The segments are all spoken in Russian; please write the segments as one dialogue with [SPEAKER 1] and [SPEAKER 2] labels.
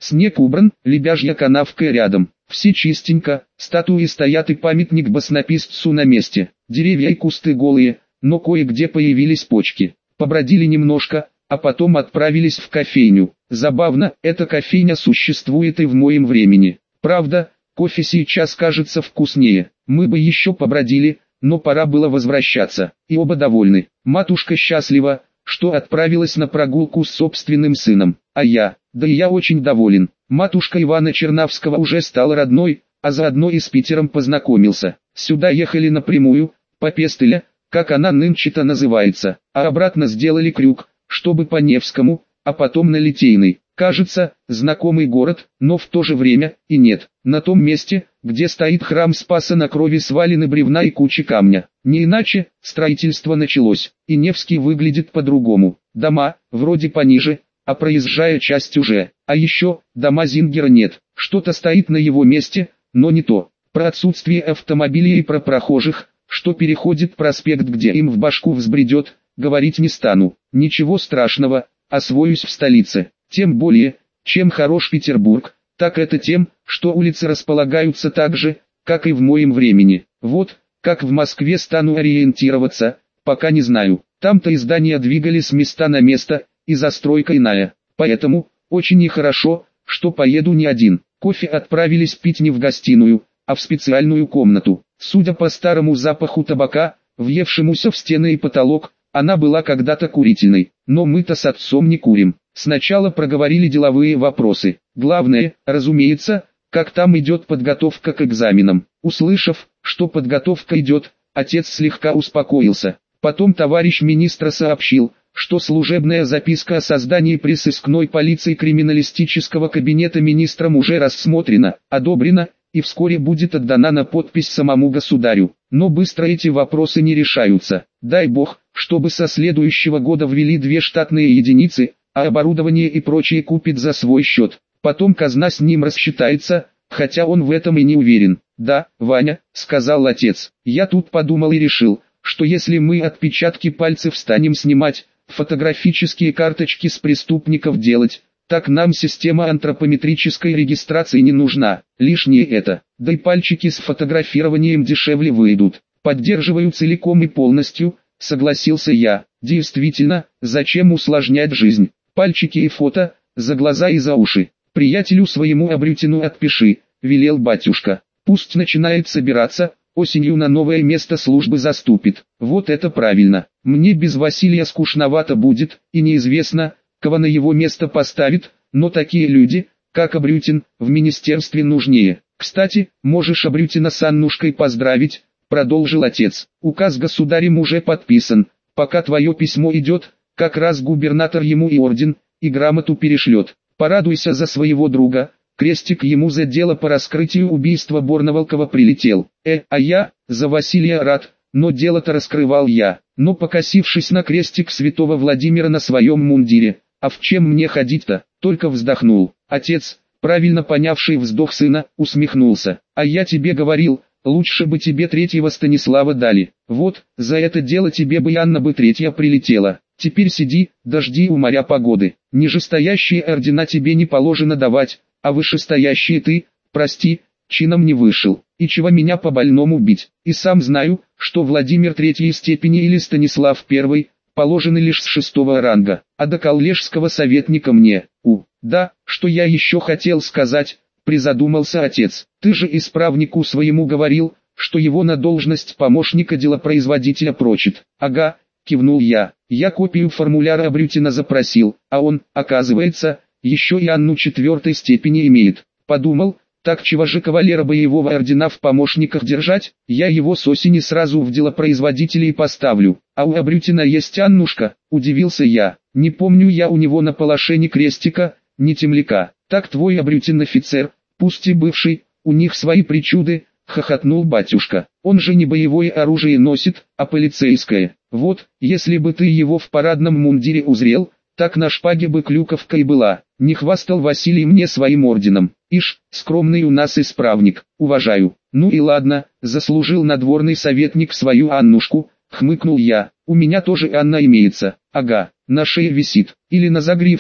[SPEAKER 1] Снег убран, лебяжья канавка рядом. Все чистенько, статуи стоят и памятник баснописцу на месте. Деревья и кусты голые, но кое-где появились почки. Побродили немножко, а потом отправились в кофейню. Забавно, эта кофейня существует и в моем времени. Правда, кофе сейчас кажется вкуснее. Мы бы еще побродили, но пора было возвращаться. И оба довольны. Матушка счастлива, что отправилась на прогулку с собственным сыном. А я, да и я очень доволен. Матушка Ивана Чернавского уже стала родной, а заодно и с Питером познакомился. Сюда ехали напрямую, по Пестеля, как она нынче-то называется, а обратно сделали крюк, чтобы по Невскому, а потом на Литейный. Кажется, знакомый город, но в то же время и нет. На том месте, где стоит храм Спаса на крови свалены бревна и кучи камня. Не иначе, строительство началось, и Невский выглядит по-другому. Дома, вроде пониже, а проезжая часть уже. А еще, дома Зингера нет. Что-то стоит на его месте, но не то. Про отсутствие автомобилей и про прохожих, что переходит проспект, где им в башку взбредет, говорить не стану. Ничего страшного, освоюсь в столице. Тем более, чем хорош Петербург, так это тем, что улицы располагаются так же, как и в моем времени. Вот, как в Москве стану ориентироваться, пока не знаю. Там-то и здания двигали с места на место, и застройка иная. Поэтому, очень и хорошо, что поеду не один. Кофе отправились пить не в гостиную, а в специальную комнату. Судя по старому запаху табака, въевшемуся в стены и потолок, она была когда-то курительной. Но мы-то с отцом не курим. Сначала проговорили деловые вопросы. Главное, разумеется, как там идет подготовка к экзаменам. Услышав, что подготовка идет, отец слегка успокоился. Потом товарищ министра сообщил, что служебная записка о создании при сыскной полиции криминалистического кабинета министром уже рассмотрена, одобрена, и вскоре будет отдана на подпись самому государю. Но быстро эти вопросы не решаются. Дай бог, чтобы со следующего года ввели 2 штатные единицы, а оборудование и прочее купит за свой счет. Потом казна с ним рассчитается, хотя он в этом и не уверен. «Да, Ваня», — сказал отец, — «я тут подумал и решил, что если мы отпечатки пальцев станем снимать, фотографические карточки с преступников делать, так нам система антропометрической регистрации не нужна, лишнее это, да и пальчики с фотографированием дешевле выйдут». «Поддерживаю целиком и полностью», — согласился я. «Действительно, зачем усложнять жизнь? Пальчики и фото, за глаза и за уши. Приятелю своему Абрютину отпиши», — велел батюшка. «Пусть начинает собираться, осенью на новое место службы заступит». Вот это правильно. Мне без Василия скучновато будет, и неизвестно, кого на его место поставит, но такие люди, как Абрютин, в министерстве нужнее. «Кстати, можешь Абрютина с Аннушкой поздравить», — продолжил отец. «Указ государем уже подписан. Пока твое письмо идет, как раз губернатор ему и орден, и грамоту перешлет. Порадуйся за своего друга». Крестик ему за дело по раскрытию убийства Борноволкова прилетел. А я, за Василия рад, но дело-то раскрывал я. Но покосившись на крестик святого Владимира на своем мундире, а в чем мне ходить-то, только вздохнул. Отец, правильно понявший вздох сына, усмехнулся. «А я тебе говорил, лучше бы тебе 3-го Станислава дали. Вот, за это дело тебе бы Анна бы 3-я прилетела. Теперь сиди, дожди у моря погоды. Нижестоящие ордена тебе не положено давать, а вышестоящие ты, прости, чином не вышел. И чего меня по больному бить? И сам знаю, что Владимир 3-й степени или Станислав 1-й, положены лишь с 6-го ранга, а до коллежского советника мне, да, что я еще хотел сказать, призадумался отец. Ты же исправнику своему говорил, что его на должность помощника делопроизводителя прочит. Ага, кивнул я. Я копию формуляра Абрютина запросил, а он, оказывается, еще и Анну 4-й степени имеет. Подумал, так чего же кавалера боевого ордена в помощниках держать? Я его с осени сразу в делопроизводителей поставлю. А у Абрютина есть Аннушка, удивился я. Не помню я у него на палаше ни крестика, ни темляка. Так твой Абрютин офицер, пусть и бывший, у них свои причуды, хохотнул батюшка. Он же не боевое оружие носит, а полицейское. Вот, если бы ты его в парадном мундире узрел, так на шпаге бы клюковка и была. Не хвастал Василий мне своим орденом. Ишь, скромный у нас исправник, уважаю. Ну и ладно, заслужил надворный советник свою Аннушку, хмыкнул я. У меня тоже Анна имеется. Ага, на шее висит, или на загривке.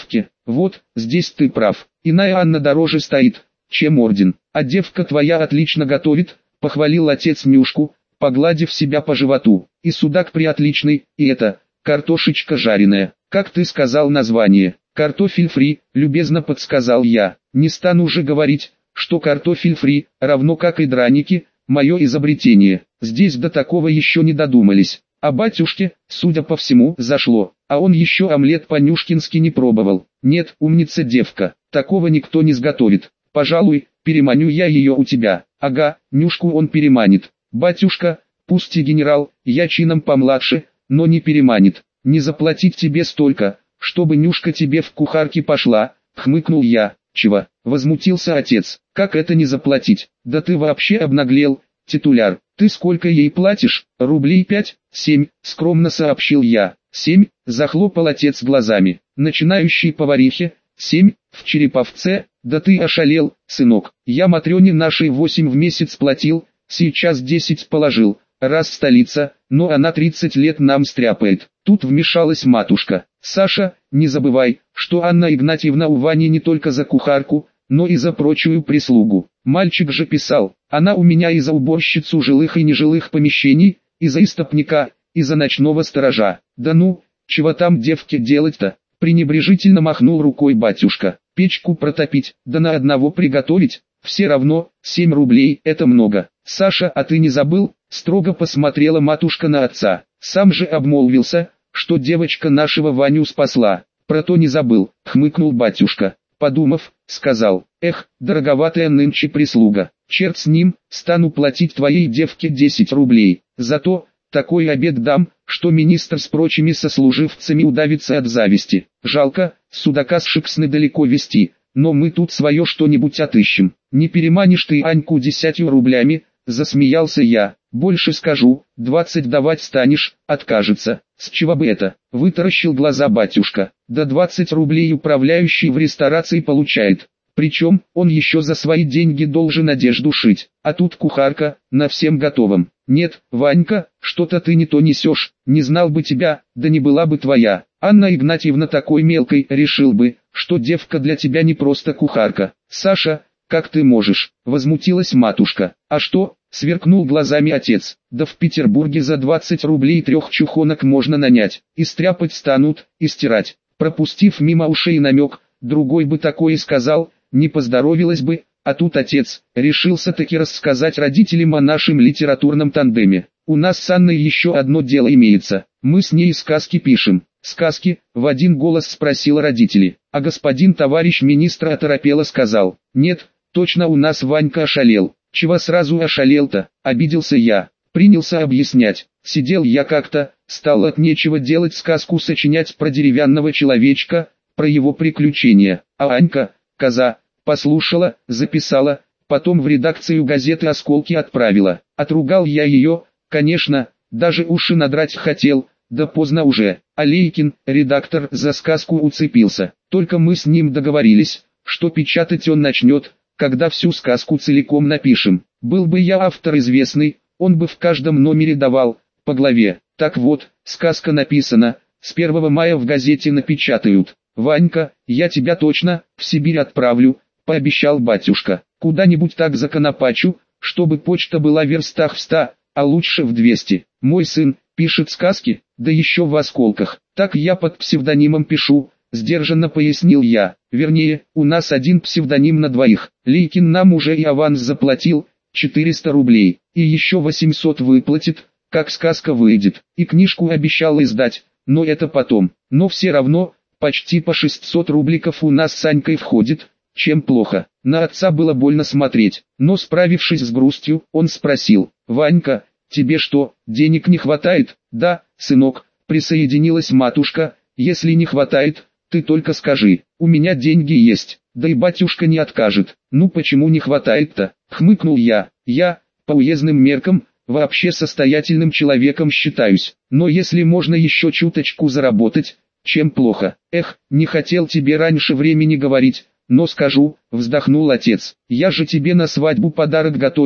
[SPEAKER 1] Вот, здесь ты прав. Иная Анна дороже стоит, чем орден. А девка твоя отлично готовит, похвалил отец Нюшку, погладив себя по животу. И судак приотличный, и это, картошечка жареная. Как ты сказал название? Картофель фри, любезно подсказал я. Не стану уже говорить, что картофель фри, равно как и драники, мое изобретение. Здесь до такого еще не додумались. А батюшке, судя по всему, зашло. А он еще омлет по-нюшкински не пробовал. Нет, умница девка, такого никто не сготовит. Пожалуй, переманю я ее у тебя. Ага, Нюшку он переманит. Батюшка, пусть и генерал, я чином помладше, но не переманит. Не заплатить тебе столько, чтобы Нюшка тебе в кухарке пошла, хмыкнул я. Чего? Возмутился отец. Как это не заплатить? Да ты вообще обнаглел, титуляр. Ты сколько ей платишь? Рублей 5, 7, скромно сообщил я. 7, захлопал отец глазами. Начинающей поварихе, 7, в Череповце, да ты ошалел, сынок. Я Матрёне нашей 8 в месяц платил, сейчас 10 положил. Раз столица, но она 30 лет нам стряпает. Тут вмешалась матушка. Саша, не забывай, что Анна Игнатьевна у Вани не только за кухарку, но и за прочую прислугу. Мальчик же писал, она у меня и за уборщицу жилых и нежилых помещений, и за истопника, и за ночного сторожа. Да ну, чего там девке делать-то? Пренебрежительно махнул рукой батюшка. Печку протопить, да на одного приготовить, все равно, 7 рублей это много. Саша, а ты не забыл? Строго посмотрела матушка на отца. Сам же обмолвился, что девочка нашего Ваню спасла. Про то не забыл, хмыкнул батюшка. Подумав, сказал, эх, дороговатая нынче прислуга. Черт с ним, стану платить твоей девке 10 рублей. Зато, такой обед дам, что министр с прочими сослуживцами удавится от зависти. Жалко, судака с Шипсны далеко везти, но мы тут свое что-нибудь отыщем. Не переманишь ты Аньку 10 рублями, засмеялся я. Больше скажу, 20 давать станешь, откажется. С чего бы это? Вытаращил глаза батюшка. Да 20 рублей управляющий в ресторации получает. Причем, он еще за свои деньги должен одежду шить. А тут кухарка, на всем готовом. Нет, Ванька, что-то ты не то несешь. Не знал бы тебя, да не была бы твоя. Анна Игнатьевна такой мелкой решил бы, что девка для тебя не просто кухарка. Саша, как ты можешь? Возмутилась матушка. А что? Сверкнул глазами отец. Да в Петербурге за 20 рублей 3 чухонок можно нанять. И стряпать станут, и стирать. Пропустив мимо ушей намек, другой бы такое сказал, не поздоровилась бы. А тут отец решился таки рассказать родителям о нашем литературном тандеме. У нас с Анной еще одно дело имеется. Мы с ней сказки пишем. Сказки, в один голос спросила родители. А господин товарищ министр оторопело сказал. Нет, точно у нас Ванька ошалел. Чего сразу ошалел-то, обиделся я. Принялся объяснять. Сидел я как-то, стал от нечего делать сказку сочинять про деревянного человечка, про его приключения. А Анька, коза, послушала, записала, потом в редакцию газеты «Осколки» отправила. Отругал я ее, конечно, даже уши надрать хотел, да поздно уже. А Лейкин, редактор, за сказку уцепился. Только мы с ним договорились, что печатать он начнет, когда всю сказку целиком напишем. Был бы я автор известный, он бы в каждом номере давал, по главе. Так вот, сказка написана, с 1 мая в газете напечатают. Ванька, я тебя точно в Сибирь отправлю, пообещал батюшка. Куда-нибудь так законопачу, чтобы почта была в верстах в 100, а лучше в 200. Мой сын пишет сказки, да еще в «Осколках». Так я под псевдонимом пишу, сдержанно пояснил я. Вернее, у нас один псевдоним на двоих. Лейкин нам уже и аванс заплатил, 400 рублей, и еще 800 выплатит, как сказка выйдет. И книжку обещал издать, но это потом. Но все равно, почти по 600 рубликов у нас с Анькой входит, чем плохо. На отца было больно смотреть, но справившись с грустью, он спросил. Ванька, тебе что, денег не хватает? Да, сынок, присоединилась матушка, если не хватает, ты только скажи, у меня деньги есть, да и батюшка не откажет. Ну почему не хватает-то? Хмыкнул я, по уездным меркам, вообще состоятельным человеком считаюсь, но если можно еще чуточку заработать, чем плохо. Эх, не хотел тебе раньше времени говорить, но скажу, вздохнул отец, я же тебе на свадьбу подарок готовил,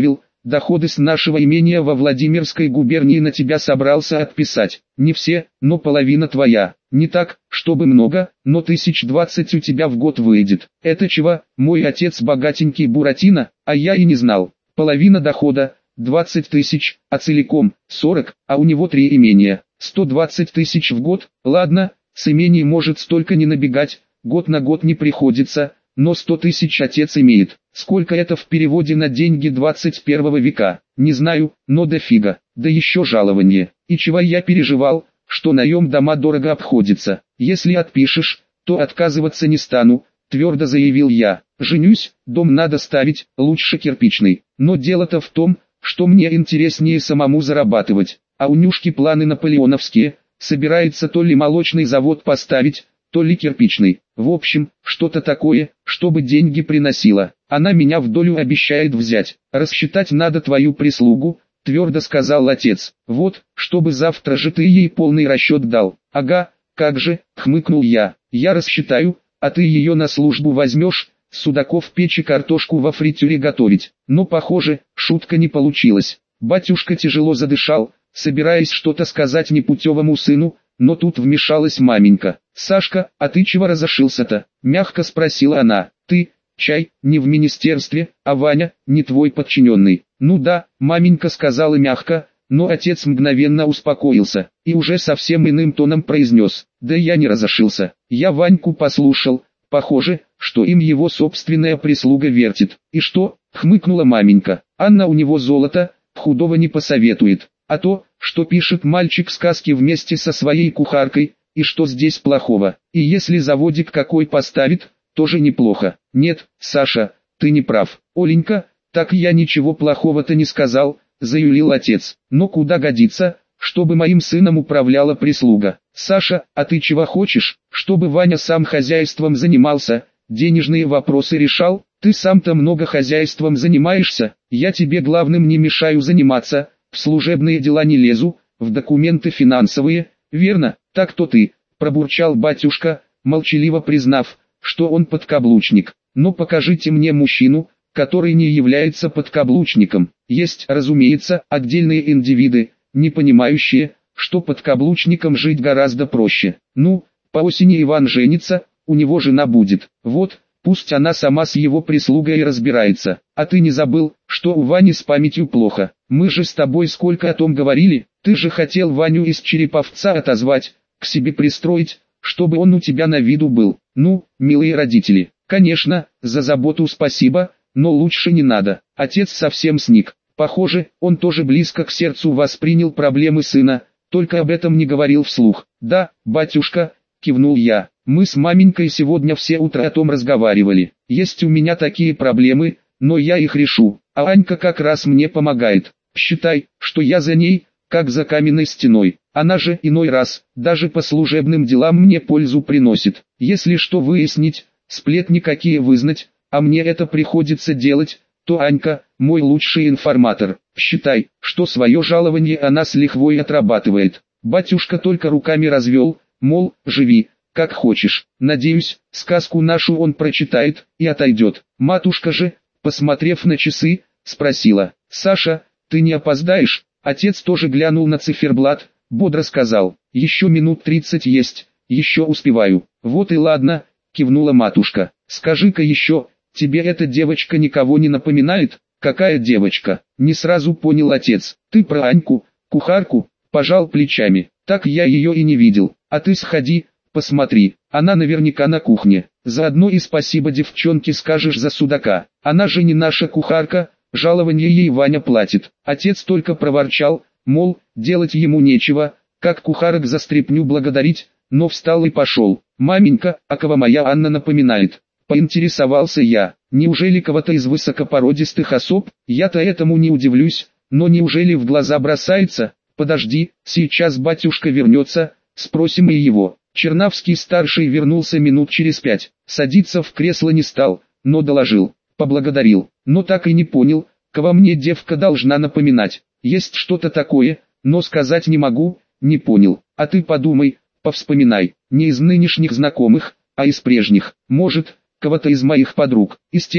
[SPEAKER 1] доходы с нашего имения во Владимирской губернии на тебя собрался отписать. Не все, но половина твоя. Не так, чтобы много, но 1020 у тебя в год выйдет. Это чего? Мой отец богатенький Буратино, а я и не знал. Половина дохода, 20 тысяч, а целиком, 40, а у него 3 имения, 120 тысяч в год. Ладно, с имений может столько не набегать, год на год не приходится, но 100 тысяч отец имеет. Сколько это в переводе на деньги 21 века? Не знаю, но дофига. Да еще жалование. И чего я переживал, что наем дома дорого обходится. Если отпишешь, то отказываться не стану, твердо заявил я. Женюсь, дом надо ставить, лучше кирпичный. Но дело-то в том, что мне интереснее самому зарабатывать. А у Нюшки планы наполеоновские, собирается то ли молочный завод поставить, то ли кирпичный. В общем, что-то такое, чтобы деньги приносило. Она меня в долю обещает взять. Рассчитать надо твою прислугу, твердо сказал отец. Вот, чтобы завтра же ты ей полный расчет дал. Ага, как же, хмыкнул я. Я рассчитаю, а ты ее на службу возьмешь, судаков в печи картошку во фритюре готовить. Но похоже, шутка не получилась. Батюшка тяжело задышал, собираясь что-то сказать непутевому сыну, но тут вмешалась маменька. «Сашка, а ты чего разошился-то?» – мягко спросила она. «Ты, чай, не в министерстве, а Ваня, не твой подчиненный». «Ну да», – маменька сказала мягко, но отец мгновенно успокоился, и уже совсем иным тоном произнес. «Да я не разошился, я Ваньку послушал, похоже, что им его собственная прислуга вертит». «И что?» – хмыкнула маменька. «Анна у него золото, худого не посоветует. А то, что пишет мальчик сказки вместе со своей кухаркой, и что здесь плохого, и если заводик какой поставит, тоже неплохо». «Нет, Саша, ты не прав. Оленька, так я ничего плохого-то не сказал», — заюлил отец. «Но куда годится, чтобы моим сыном управляла прислуга? Саша, а ты чего хочешь, чтобы Ваня сам хозяйством занимался, денежные вопросы решал? Ты сам-то много хозяйством занимаешься, я тебе главным не мешаю заниматься, в служебные дела не лезу, в документы финансовые, верно?» «Так-то ты», — пробурчал батюшка, молчаливо признав, что он подкаблучник. «Но покажите мне мужчину, который не является подкаблучником». Есть, разумеется, отдельные индивиды, не понимающие, что подкаблучникам жить гораздо проще. Ну, по осени Иван женится, у него жена будет. Вот, пусть она сама с его прислугой разбирается. А ты не забыл, что у Вани с памятью плохо? Мы же с тобой сколько о том говорили, ты же хотел Ваню из Череповца отозвать, к себе пристроить, чтобы он у тебя на виду был. Ну, милые родители, конечно, за заботу спасибо, но лучше не надо». Отец совсем сник. Похоже, он тоже близко к сердцу воспринял проблемы сына, только об этом не говорил вслух. «Да, батюшка», — кивнул я, — «мы с маменькой сегодня все утро о том разговаривали. Есть у меня такие проблемы, но я их решу, а Анька как раз мне помогает. Считай, что я за ней, как за каменной стеной. Она же иной раз, даже по служебным делам мне пользу приносит. Если что выяснить, сплетни какие вызнать, а мне это приходится делать, то Анька – мой лучший информатор. Считай, что свое жалование она с лихвой отрабатывает». Батюшка только руками развел, мол, живи, как хочешь. Надеюсь, сказку нашу он прочитает и отойдет. Матушка же, посмотрев на часы, спросила: «Саша, ты не опоздаешь?» Отец тоже глянул на циферблат, бодро сказал: «Еще минут 30 есть, еще успеваю». «Вот и ладно», кивнула матушка. «Скажи-ка еще, тебе эта девочка никого не напоминает?» «Какая девочка?» Не сразу понял отец. «Ты про Аньку, кухарку?» Пожал плечами. «Так я ее и не видел. А ты сходи, посмотри, она наверняка на кухне. Заодно и спасибо девчонке скажешь за судака. Она же не наша кухарка, жалование ей Ваня платит». Отец только проворчал, мол, делать ему нечего, как кухарок за стряпню благодарить, но встал и пошел. «Маменька, а кого моя Анна напоминает?» Поинтересовался я. «Неужели кого-то из высокопородистых особ?» Я-то этому не удивлюсь, но неужели в глаза бросается? «Подожди, сейчас батюшка вернется, спросим и его». Чернавский-старший вернулся минут через 5. Садиться в кресло не стал, но доложил. Поблагодарил, но так и не понял, кого мне девка должна напоминать. Есть что-то такое, но сказать не могу, не понял. А ты подумай, повспоминай, не из нынешних знакомых, а из прежних. Может, кого-то из моих подруг, из тех,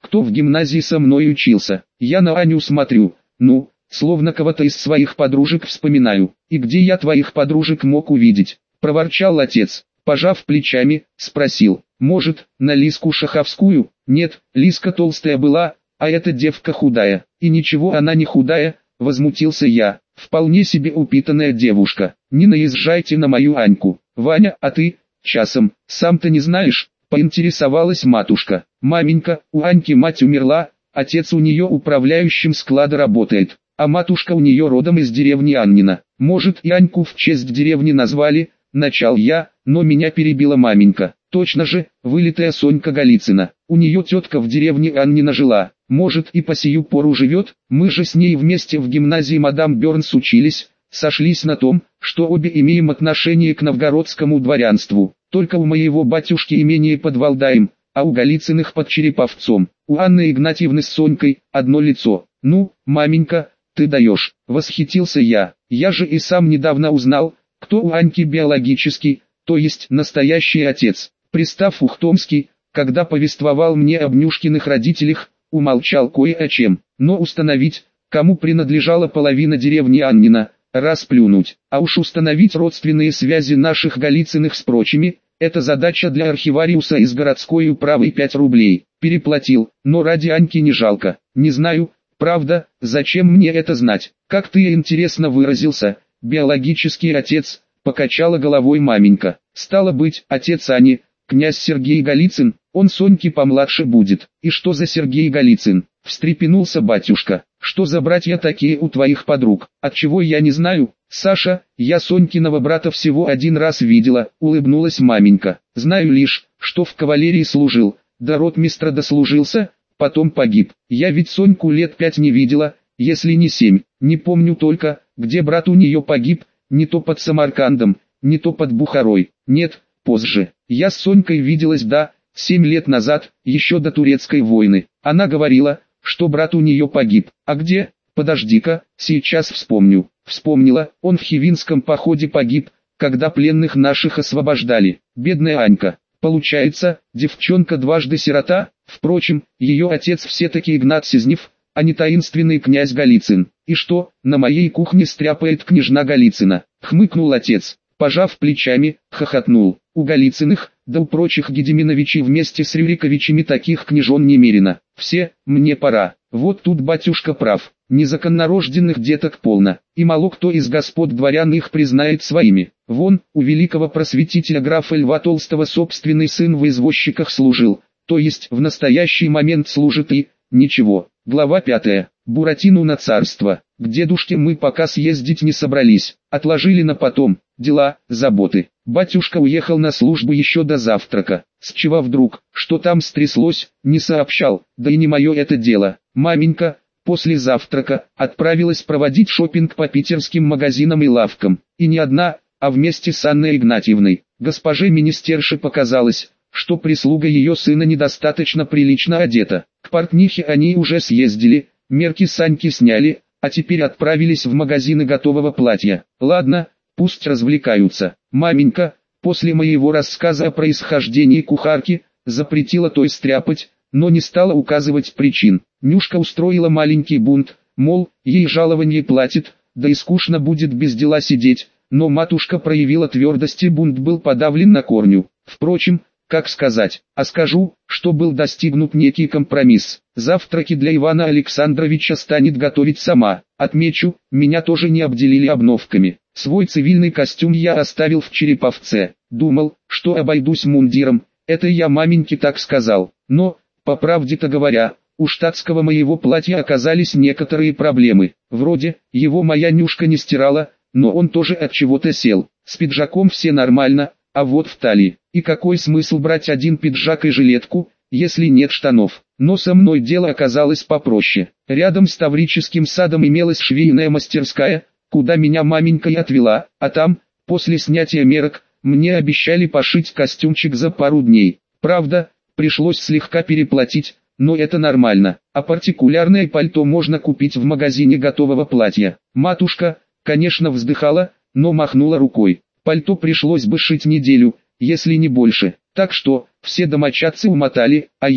[SPEAKER 1] кто в гимназии со мной учился. Я на Аню смотрю, ну, словно кого-то из своих подружек вспоминаю. И где я твоих подружек мог увидеть? Проворчал отец, пожав плечами, спросил, может, на Лиску Шаховскую? Нет, Лиска толстая была, а эта девка худая. И ничего она не худая, возмутился я, вполне себе упитанная девушка. Не наезжайте на мою Аньку. Ваня, а ты, часом, сам-то не знаешь? Поинтересовалась матушка. Маменька, у Аньки мать умерла, отец у нее управляющим склада работает, а матушка у нее родом из деревни Аннина. Может, и Аньку в честь деревни назвали, начал я, но меня перебила маменька. Точно же, вылитая Сонька Голицына. У нее тетка в деревне Аннина жила, может и по сию пору живет. Мы же с ней вместе в гимназии мадам Бернс учились, сошлись на том, что обе имеем отношение к новгородскому дворянству. Только у моего батюшки имение под Валдаем, а у Голицыных под Череповцом. У Анны Игнатьевны с Сонькой одно лицо. Ну, маменька, ты даешь, восхитился я. Я же и сам недавно узнал, кто у Аньки биологический, то есть настоящий отец. Пристав Ухтомский, когда повествовал мне об Нюшкиных родителях, умолчал кое о чем. Но установить, кому принадлежала половина деревни Аннина, расплюнуть. А уж установить родственные связи наших Голицыных с прочими, это задача для архивариуса из городской управы. 5 рублей. Переплатил, но ради Аньки не жалко. Не знаю, правда, зачем мне это знать. Как ты интересно выразился, биологический отец, покачала головой маменька. Стало быть, отец Ани, князь Сергей Голицын, он Соньке помладше будет. И что за Сергей Голицын? Встрепенулся батюшка. Что за братья такие у твоих подруг? Отчего я не знаю? Саша, я Сонькиного брата всего один раз видела, улыбнулась маменька. Знаю лишь, что в кавалерии служил, до ротмистра дослужился, потом погиб. Я ведь Соньку лет 5 не видела, если не 7. Не помню только, где брат у нее погиб, не то под Самаркандом, не то под Бухарой. Нет, позже. Я с Сонькой виделась 7 лет назад, еще до турецкой войны. Она говорила, что брат у нее погиб. А где? Подожди-ка, сейчас вспомню. Вспомнила, он в Хивинском походе погиб, когда пленных наших освобождали. Бедная Анька. Получается, девчонка дважды сирота. Впрочем, ее отец все-таки Игнат Сизнев, а не таинственный князь Голицын. И что, на моей кухне стряпает княжна Голицына? Хмыкнул отец, пожав плечами, хохотнул. У Голицыных, да у прочих Гедеминовичей вместе с Рюриковичами таких княжон немерено. Все, мне пора. Вот тут батюшка прав. Незаконнорожденных деток полно, и мало кто из господ дворян их признает своими. Вон, у великого просветителя графа Льва Толстого собственный сын в извозчиках служил, то есть в настоящий момент служит и, ничего. Глава 5. Буратино на царство. К дедушке мы пока съездить не собрались, отложили на потом, дела, заботы. Батюшка уехал на службу еще до завтрака, с чего вдруг, что там стряслось, не сообщал, да и не мое это дело. Маменька, после завтрака, отправилась проводить шопинг по питерским магазинам и лавкам, и не одна, а вместе с Анной Игнатьевной. Госпоже министерше показалось, что прислуга ее сына недостаточно прилично одета. К портнихе они уже съездили, мерки Саньки сняли, а теперь отправились в магазины готового платья. Ладно, пусть развлекаются. Маменька, после моего рассказа о происхождении кухарки, запретила той стряпать, но не стала указывать причин. Нюшка устроила маленький бунт, мол, ей жалованье платит, да и скучно будет без дела сидеть, но матушка проявила твердость и бунт был подавлен на корню. Впрочем, как сказать, а скажу, что был достигнут некий компромисс. Завтраки для Ивана Александровича станет готовить сама. Отмечу, меня тоже не обделили обновками. Свой цивильный костюм я оставил в Череповце. Думал, что обойдусь мундиром, это я маменьке так сказал. Но, по правде-то говоря, у штатского моего платья оказались некоторые проблемы. Вроде, его моя Нюшка не стирала, но он тоже от чего-то сел. С пиджаком все нормально, а вот в талии. И какой смысл брать один пиджак и жилетку, если нет штанов? Но со мной дело оказалось попроще. Рядом с Таврическим садом имелась швейная мастерская, куда меня маменька и отвела, а там, после снятия мерок, мне обещали пошить костюмчик за пару дней. Правда, пришлось слегка переплатить, но это нормально. А партикулярное пальто можно купить в магазине готового платья. Матушка, конечно, вздыхала, но махнула рукой. Пальто пришлось бы шить неделю, если не больше. Так что, все домочадцы умотали, а я,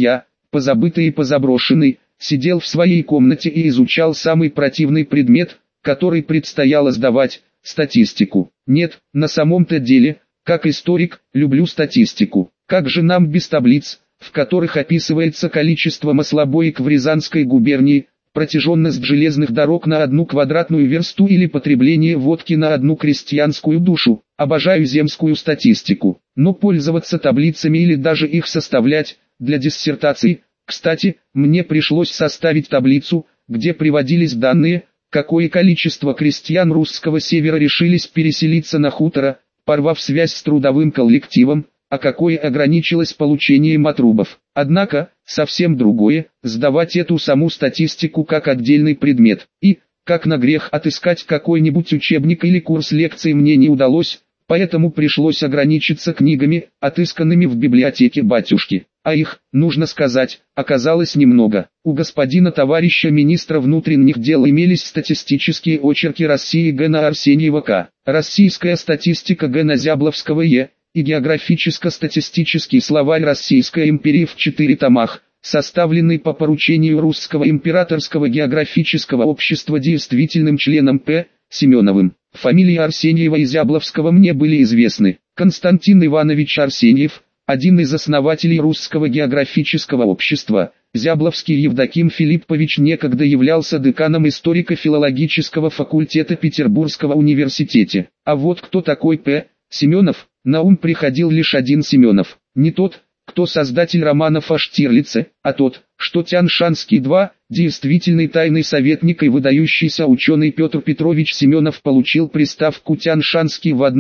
[SPEAKER 1] позабытый и позаброшенный, сидел в своей комнате и изучал самый противный предмет, который предстояло сдавать – статистику. Нет, на самом-то деле, как историк, люблю статистику. Как же нам без таблиц, в которых описывается количество маслобоек в Рязанской губернии, протяженность железных дорог на 1 квадратную версту или потребление водки на 1 крестьянскую душу. Обожаю земскую статистику, но пользоваться таблицами или даже их составлять для диссертации. Кстати, мне пришлось составить таблицу, где приводились данные, какое количество крестьян русского севера решились переселиться на хутора, порвав связь с трудовым коллективом, а какое ограничилось получением отрубов. Однако, совсем другое, сдавать эту саму статистику как отдельный предмет. И, как на грех, отыскать какой-нибудь учебник или курс лекций мне не удалось, поэтому пришлось ограничиться книгами, отысканными в библиотеке батюшки. А их, нужно сказать, оказалось немного. У господина товарища министра внутренних дел имелись статистические очерки России Г. Арсеньева К., российская статистика Г. Зябловского Е. и географическо-статистический словарь Российской империи в 4 томах, составленный по поручению Русского императорского географического общества действительным членом П. Семеновым. Фамилии Арсеньева и Зябловского мне были известны. Константин Иванович Арсеньев, один из основателей Русского географического общества, Зябловский Евдоким Филиппович некогда являлся деканом историко-филологического факультета Петербургского университета. А вот кто такой П. Семенов? На ум приходил лишь один Семенов, не тот, кто создатель романов о Штирлице, а тот, что Тянь-Шанский II, действительный тайный советник и выдающийся ученый Петр Петрович Семенов получил приставку Тянь-Шанский в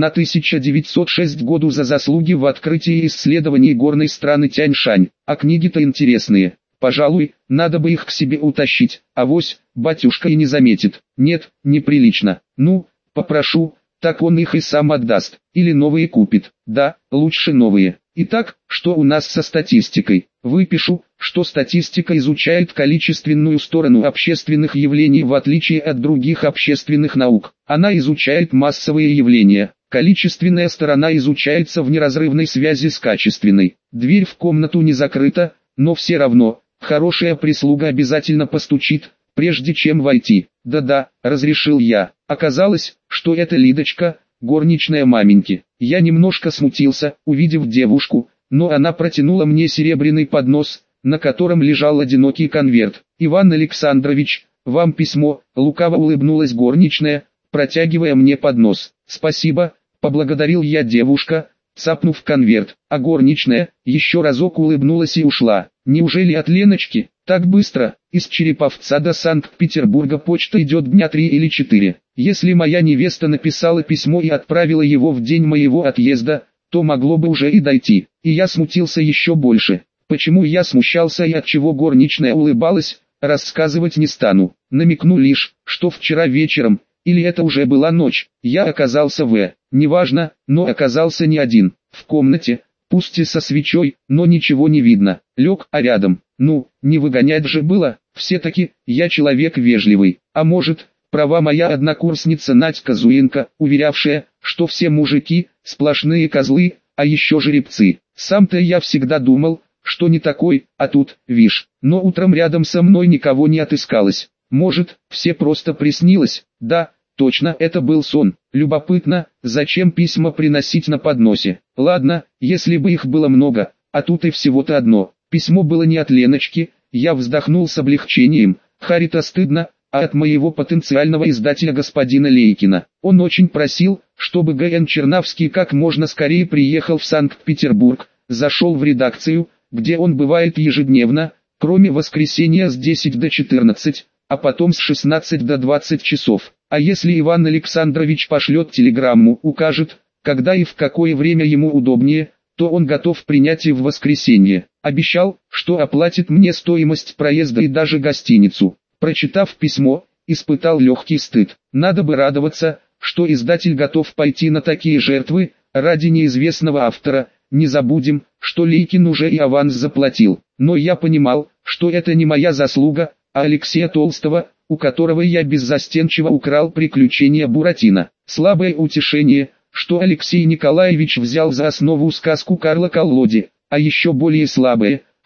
[SPEAKER 1] 1906 году за заслуги в открытии и исследовании горной страны Тянь-Шань. А книги-то интересные, пожалуй, надо бы их к себе утащить, авось, батюшка и не заметит. Нет, неприлично. Ну, попрошу. Так он их и сам отдаст, или новые купит. Да, лучше новые. Итак, что у нас со статистикой? Выпишу, что статистика изучает количественную сторону общественных явлений в отличие от других общественных наук. Она изучает массовые явления. Количественная сторона изучается в неразрывной связи с качественной. Дверь в комнату не закрыта, но все равно, хорошая прислуга обязательно постучит, прежде чем войти. Да-да, разрешил я. Оказалось, что это Лидочка, горничная маменьки. Я немножко смутился, увидев девушку, но она протянула мне серебряный поднос, на котором лежал одинокий конверт. «Иван Александрович, вам письмо», — лукаво улыбнулась горничная, протягивая мне поднос. «Спасибо», — поблагодарил я девушка, цапнув конверт. А горничная еще разок улыбнулась и ушла. «Неужели от Леночки? Так быстро? Из Череповца до Санкт-Петербурга почта идет дня 3 или 4. Если моя невеста написала письмо и отправила его в день моего отъезда, то могло бы уже и дойти». И я смутился еще больше. Почему я смущался и от чего горничная улыбалась, рассказывать не стану. Намекну лишь, что вчера вечером, или это уже была ночь, я оказался неважно, но оказался не один. В комнате, пусть и со свечой, но ничего не видно. Лег, а рядом, не выгонять же было, все-таки, я человек вежливый. А может, права моя однокурсница Надька Зуенко, уверявшая, что все мужики, сплошные козлы, а еще жеребцы. Сам-то я всегда думал, что не такой, а тут, вишь. Но утром рядом со мной никого не отыскалось. Может, все просто приснилось? Да, точно, это был сон. Любопытно, зачем письма приносить на подносе? Ладно, если бы их было много, а тут и всего-то одно. Письмо было не от Леночки, я вздохнул с облегчением. Харри-то стыдно, а от моего потенциального издателя господина Лейкина. Он очень просил, чтобы Г.Н. Чернавский как можно скорее приехал в Санкт-Петербург, зашел в редакцию, где он бывает ежедневно, кроме воскресенья с 10 до 14, а потом с 16 до 20 часов. А если Иван Александрович пошлет телеграмму, укажет, когда и в какое время ему удобнее, то он готов принять и в воскресенье. Обещал, что оплатит мне стоимость проезда и даже гостиницу. Прочитав письмо, испытал легкий стыд. Надо бы радоваться, что издатель готов пойти на такие жертвы, ради неизвестного автора. Не забудем, что Лейкин уже и аванс заплатил. Но я понимал, что это не моя заслуга, а Алексея Толстого, у которого я беззастенчиво украл «Приключения Буратино». Слабое утешение, что Алексей Николаевич взял за основу сказку Карла Коллоди, а еще более слабое,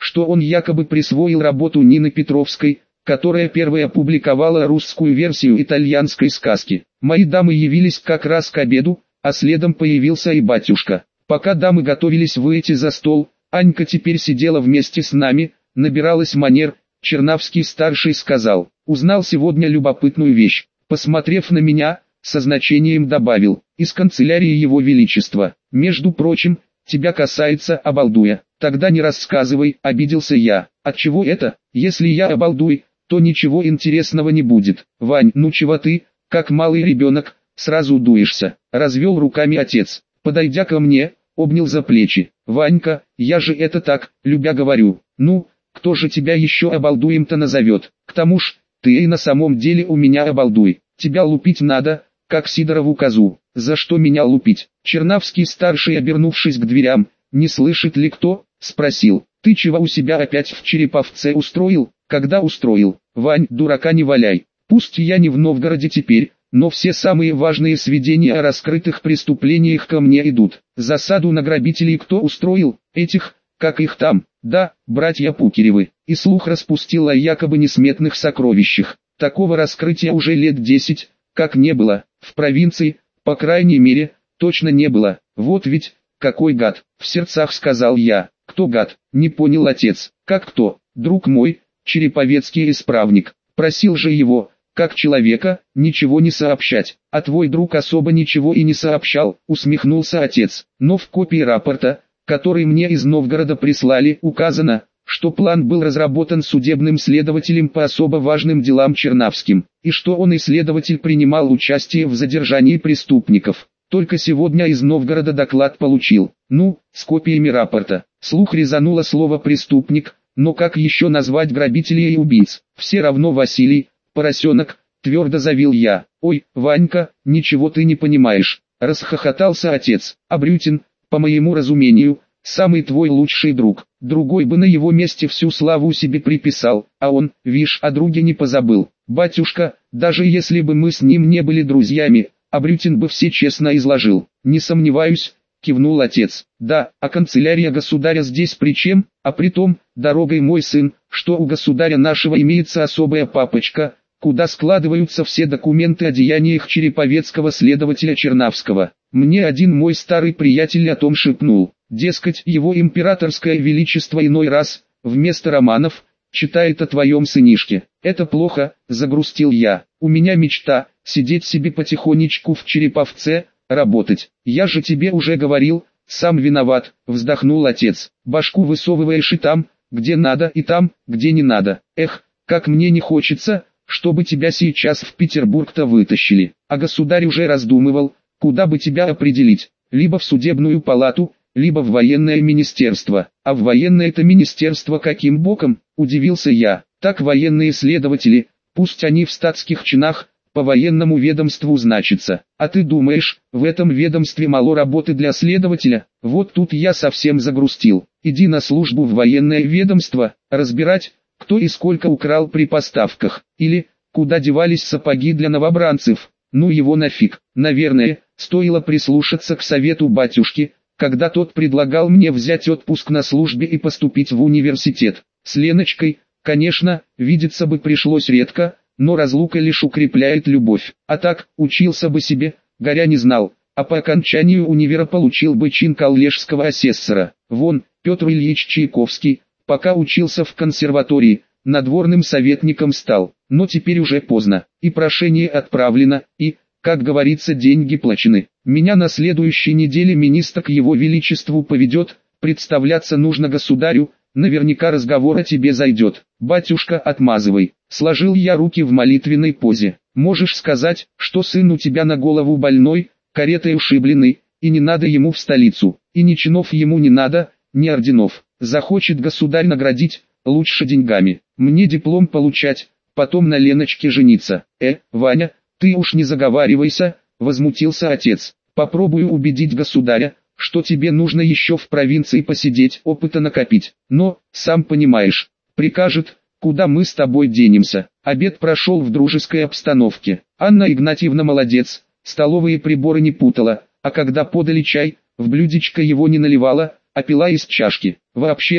[SPEAKER 1] что он якобы присвоил работу Нины Петровской, которая первая опубликовала русскую версию итальянской сказки. Мои дамы явились как раз к обеду, а следом появился и батюшка. Пока дамы готовились выйти за стол, Анька теперь сидела вместе с нами, набиралась манер. Чернавский-старший сказал: «Узнал сегодня любопытную вещь». Посмотрев на меня, со значением добавил: «Из канцелярии Его Величества. Между прочим, тебя касается, обалдуя». «Тогда не рассказывай», — обиделся я. «Отчего это? Если я обалдуй, то ничего интересного не будет». «Вань, ну чего ты, как малый ребенок, сразу дуешься?» — развел руками отец. Подойдя ко мне, обнял за плечи. «Ванька, я же это так, любя говорю. Ну, кто же тебя еще обалдуем-то назовет? К тому ж, ты и на самом деле у меня обалдуй. Тебя лупить надо, как Сидорову козу». «За что меня лупить?» Чернавский-старший, обернувшись к дверям: «Не слышит ли кто?» — спросил. «Ты чего у себя опять в Череповце устроил?» «Когда устроил?» «Вань, дурака не валяй. Пусть я не в Новгороде теперь, но все самые важные сведения о раскрытых преступлениях ко мне идут. Засаду на грабителей кто устроил? Этих, как их там? Да, братья Пукеревы». И слух распустил о якобы несметных сокровищах. Такого раскрытия уже лет 10, как не было. В провинции, по крайней мере, точно не было. Вот ведь, какой гад, в сердцах сказал я. «Кто гад?» — не понял отец. «Как кто? Друг мой, череповецкий исправник. Просил же его, как человека, ничего не сообщать. А твой друг особо ничего и не сообщал», — усмехнулся отец. «Но в копии рапорта, который мне из Новгорода прислали, указано, что план был разработан судебным следователем по особо важным делам Чернавским, и что он и следователь принимал участие в задержании преступников. Только сегодня из Новгорода доклад получил. Ну, с копиями рапорта». Слух резануло слово «преступник», но как еще назвать грабителей и убийц? «Все равно Василий, поросенок», — твердо заявил я. «Ой, Ванька, ничего ты не понимаешь», — расхохотался отец. «Абрютин, по моему разумению, самый твой лучший друг. Другой бы на его месте всю славу себе приписал, а он, вишь, о друге не позабыл. Батюшка, даже если бы мы с ним не были друзьями, Абрютин бы все честно изложил». «Не сомневаюсь», — кивнул отец. «Да, а канцелярия государя здесь при чем? А при том, дорогой мой сын, что у государя нашего имеется особая папочка, куда складываются все документы о деяниях череповецкого следователя Чернавского. Мне один мой старый приятель о том шепнул. Дескать, его императорское величество иной раз, вместо романов, читает о твоем сынишке. Это плохо», — загрустил я. «У меня мечта — сидеть себе потихонечку в Череповце, работать. Я же тебе уже говорил, сам виноват», — вздохнул отец. «Башку высовываешь и там, где надо, и там, где не надо. Эх, как мне не хочется, чтобы тебя сейчас в Петербург-то вытащили. А государь уже раздумывал, куда бы тебя определить, либо в судебную палату, либо в военное министерство». «А в военное-то министерство каким боком?» — удивился я. «Так военные следователи, пусть они в статских чинах, по военному ведомству значится. А ты думаешь, в этом ведомстве мало работы для следователя?» Вот тут я совсем загрустил. «Иди на службу в военное ведомство, разбирать, кто и сколько украл при поставках, или, куда девались сапоги для новобранцев. Ну его нафиг». Наверное, стоило прислушаться к совету батюшки, когда тот предлагал мне взять отпуск на службе и поступить в университет. С Леночкой, конечно, видеться бы пришлось редко, но разлука лишь укрепляет любовь. А так, учился бы себе, горя не знал, а по окончанию универа получил бы чин коллежского асессора. Вон, Петр Ильич Чайковский, пока учился в консерватории, надворным советником стал. Но теперь уже поздно, и прошение отправлено, и, как говорится, деньги плачены. Меня на следующей неделе министр к его величеству поведет, представляться нужно государю, наверняка разговор о тебе зайдет. Батюшка, отмазывай». Сложил я руки в молитвенной позе. «Можешь сказать, что сын у тебя на голову больной, каретой ушибленный, и не надо ему в столицу, и ни чинов ему не надо, ни орденов. Захочет государь наградить, лучше деньгами. Мне диплом получать, потом на Леночке жениться». Ваня, ты уж не заговаривайся», — возмутился отец. «Попробую убедить государя, что тебе нужно еще в провинции посидеть, опыта накопить. Но, сам понимаешь, прикажет, куда мы с тобой денемся». Обед прошел в дружеской обстановке. Анна Игнатьевна молодец, столовые приборы не путала, а когда подали чай, в блюдечко его не наливала, а пила из чашки. Вообще,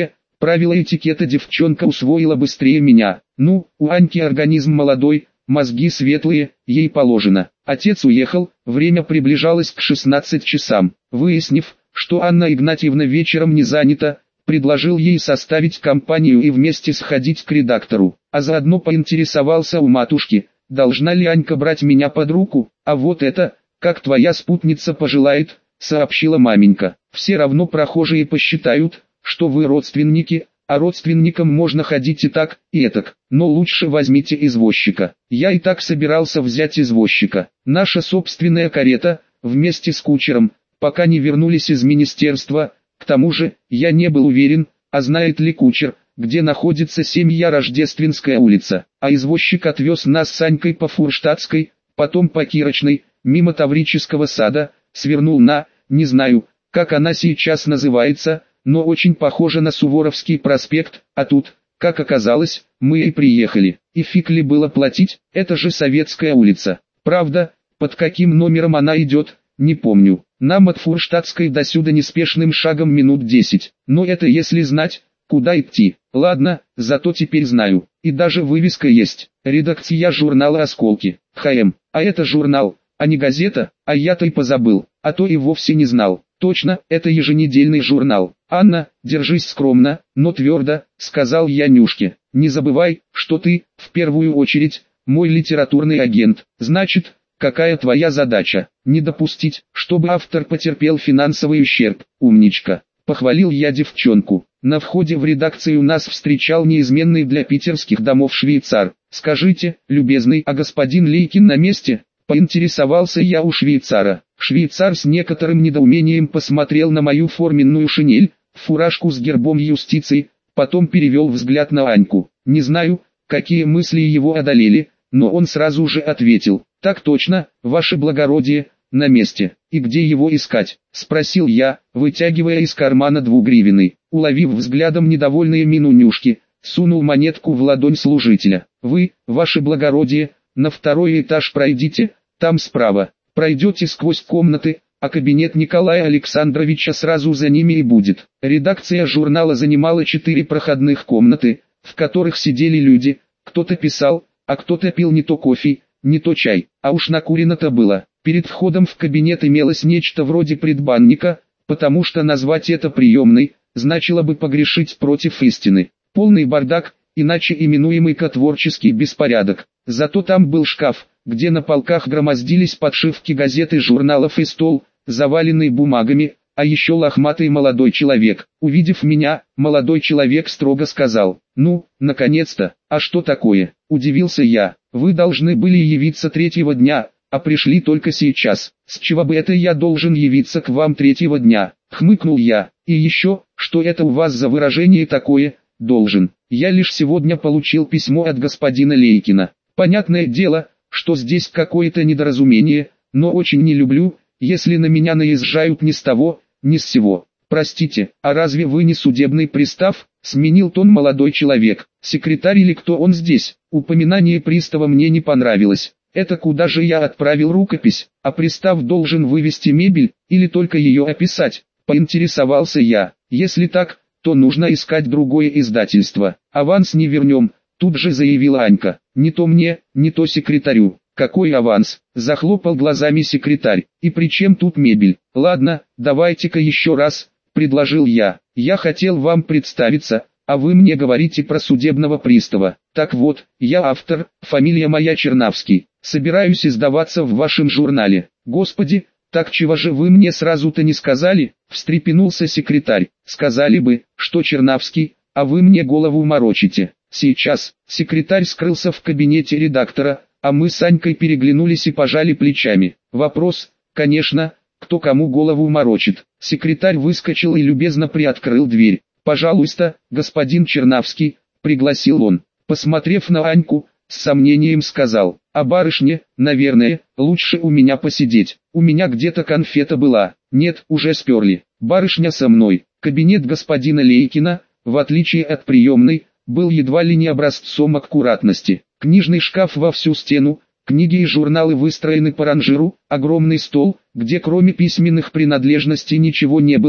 [SPEAKER 1] Правила этикета девчонка усвоила быстрее меня. Ну, у Аньки организм молодой, мозги светлые, ей положено. Отец уехал, время приближалось к 16 часам. Выяснив, что Анна Игнатьевна вечером не занята, предложил ей составить компанию и вместе сходить к редактору, а заодно поинтересовался у матушки, должна ли Анька брать меня под руку, а вот это, как твоя спутница пожелает, сообщила маменька. Все равно прохожие посчитают, что вы родственники, а родственникам можно ходить и так, и этак, но лучше возьмите извозчика. Я и так собирался взять извозчика. Наша собственная карета, вместе с кучером, пока не вернулись из министерства. К тому же, я не был уверен, а знает ли кучер, где находится семья Рождественская улица. А извозчик отвез нас с Анькой по Фурштадтской, потом по Кирочной, мимо Таврического сада, свернул на, не знаю, как она сейчас называется, но очень похоже на Суворовский проспект, а тут, как оказалось, мы и приехали. И фиг ли было платить, это же Советская улица. Правда, под каким номером она идет, не помню. Нам от Фурштадтской до сюда неспешным шагом минут 10. Но это если знать, куда идти. Ладно, зато теперь знаю. И даже вывеска есть. Редакция журнала «Осколки». ХМ. А это журнал, а не газета, а я-то и позабыл. А то и вовсе не знал. Точно, это еженедельный журнал. «Анна, держись скромно, но твердо», — сказал я Нюшке. «Не забывай, что ты, в первую очередь, мой литературный агент. Значит, какая твоя задача? Не допустить, чтобы автор потерпел финансовый ущерб, умничка». Похвалил я девчонку. На входе в редакцию нас встречал неизменный для питерских домов швейцар. «Скажите, любезный, а господин Лейкин на месте?» Поинтересовался я у швейцара. Швейцар с некоторым недоумением посмотрел на мою форменную шинель, фуражку с гербом юстиции, потом перевел взгляд на Аньку. Не знаю, какие мысли его одолели, но он сразу же ответил: «Так точно, ваше благородие, на месте. И где его искать?» — спросил я, вытягивая из кармана 2-гривенный. Уловив взглядом недовольные мину Нюшки, сунул монетку в ладонь служителя. «Вы, ваше благородие, на 2-й этаж пройдите, там справа. Пройдете сквозь комнаты, а кабинет Николая Александровича сразу за ними и будет». Редакция журнала занимала 4 проходных комнаты, в которых сидели люди, кто-то писал, а кто-то пил не то кофе, не то чай, а уж накурено-то было. Перед входом в кабинет имелось нечто вроде предбанника, потому что назвать это приемной, значило бы погрешить против истины. Полный бардак, иначе именуемый творческий беспорядок. Зато там был шкаф, где на полках громоздились подшивки газет и журналов и стол, заваленный бумагами, а еще лохматый молодой человек. Увидев меня, молодой человек строго сказал: «Ну, наконец-то, а что такое?» Удивился я. «Вы должны были явиться 3-го дня, а пришли только сейчас. С чего бы это я должен явиться к вам 3-го дня?» Хмыкнул я. «И еще, что это у вас за выражение такое, должен? Я лишь сегодня получил письмо от господина Лейкина. Понятное дело, что здесь какое-то недоразумение, но очень не люблю, если на меня наезжают ни с того, ни с сего. Простите, а разве вы не судебный пристав?» Сменил тон молодой человек. «Секретарь или кто он здесь?» Упоминание пристава мне не понравилось. Это куда же я отправил рукопись, а пристав должен вывести мебель, или только ее описать? Поинтересовался я. Если так, то нужно искать другое издательство. Аванс не вернем, тут же заявила Анька. Не то мне, не то секретарю. Какой аванс? Захлопал глазами секретарь. И при чем тут мебель? Ладно, давайте-ка еще раз, предложил я. Я хотел вам представиться, а вы мне говорите про судебного пристава. Так вот, я автор, фамилия моя Чернавский. Собираюсь издаваться в вашем журнале. Господи, так чего же вы мне сразу-то не сказали? Встрепенулся секретарь. Сказали бы, что Чернавский, а вы мне голову морочите. Сейчас. Секретарь скрылся в кабинете редактора, а мы с Анькой переглянулись и пожали плечами. Вопрос, конечно, кто кому голову морочит. Секретарь выскочил и любезно приоткрыл дверь. «Пожалуйста, господин Чернавский», — пригласил он. Посмотрев на Аньку, с сомнением сказал: «А барышне, наверное, лучше у меня посидеть. У меня где-то конфета была. Нет, уже сперли. Барышня со мной». Кабинет господина Лейкина, в отличие от приемной, был едва ли не образцом аккуратности. Книжный шкаф во всю стену, книги и журналы выстроены по ранжиру, огромный стол, где кроме письменных принадлежностей ничего не было,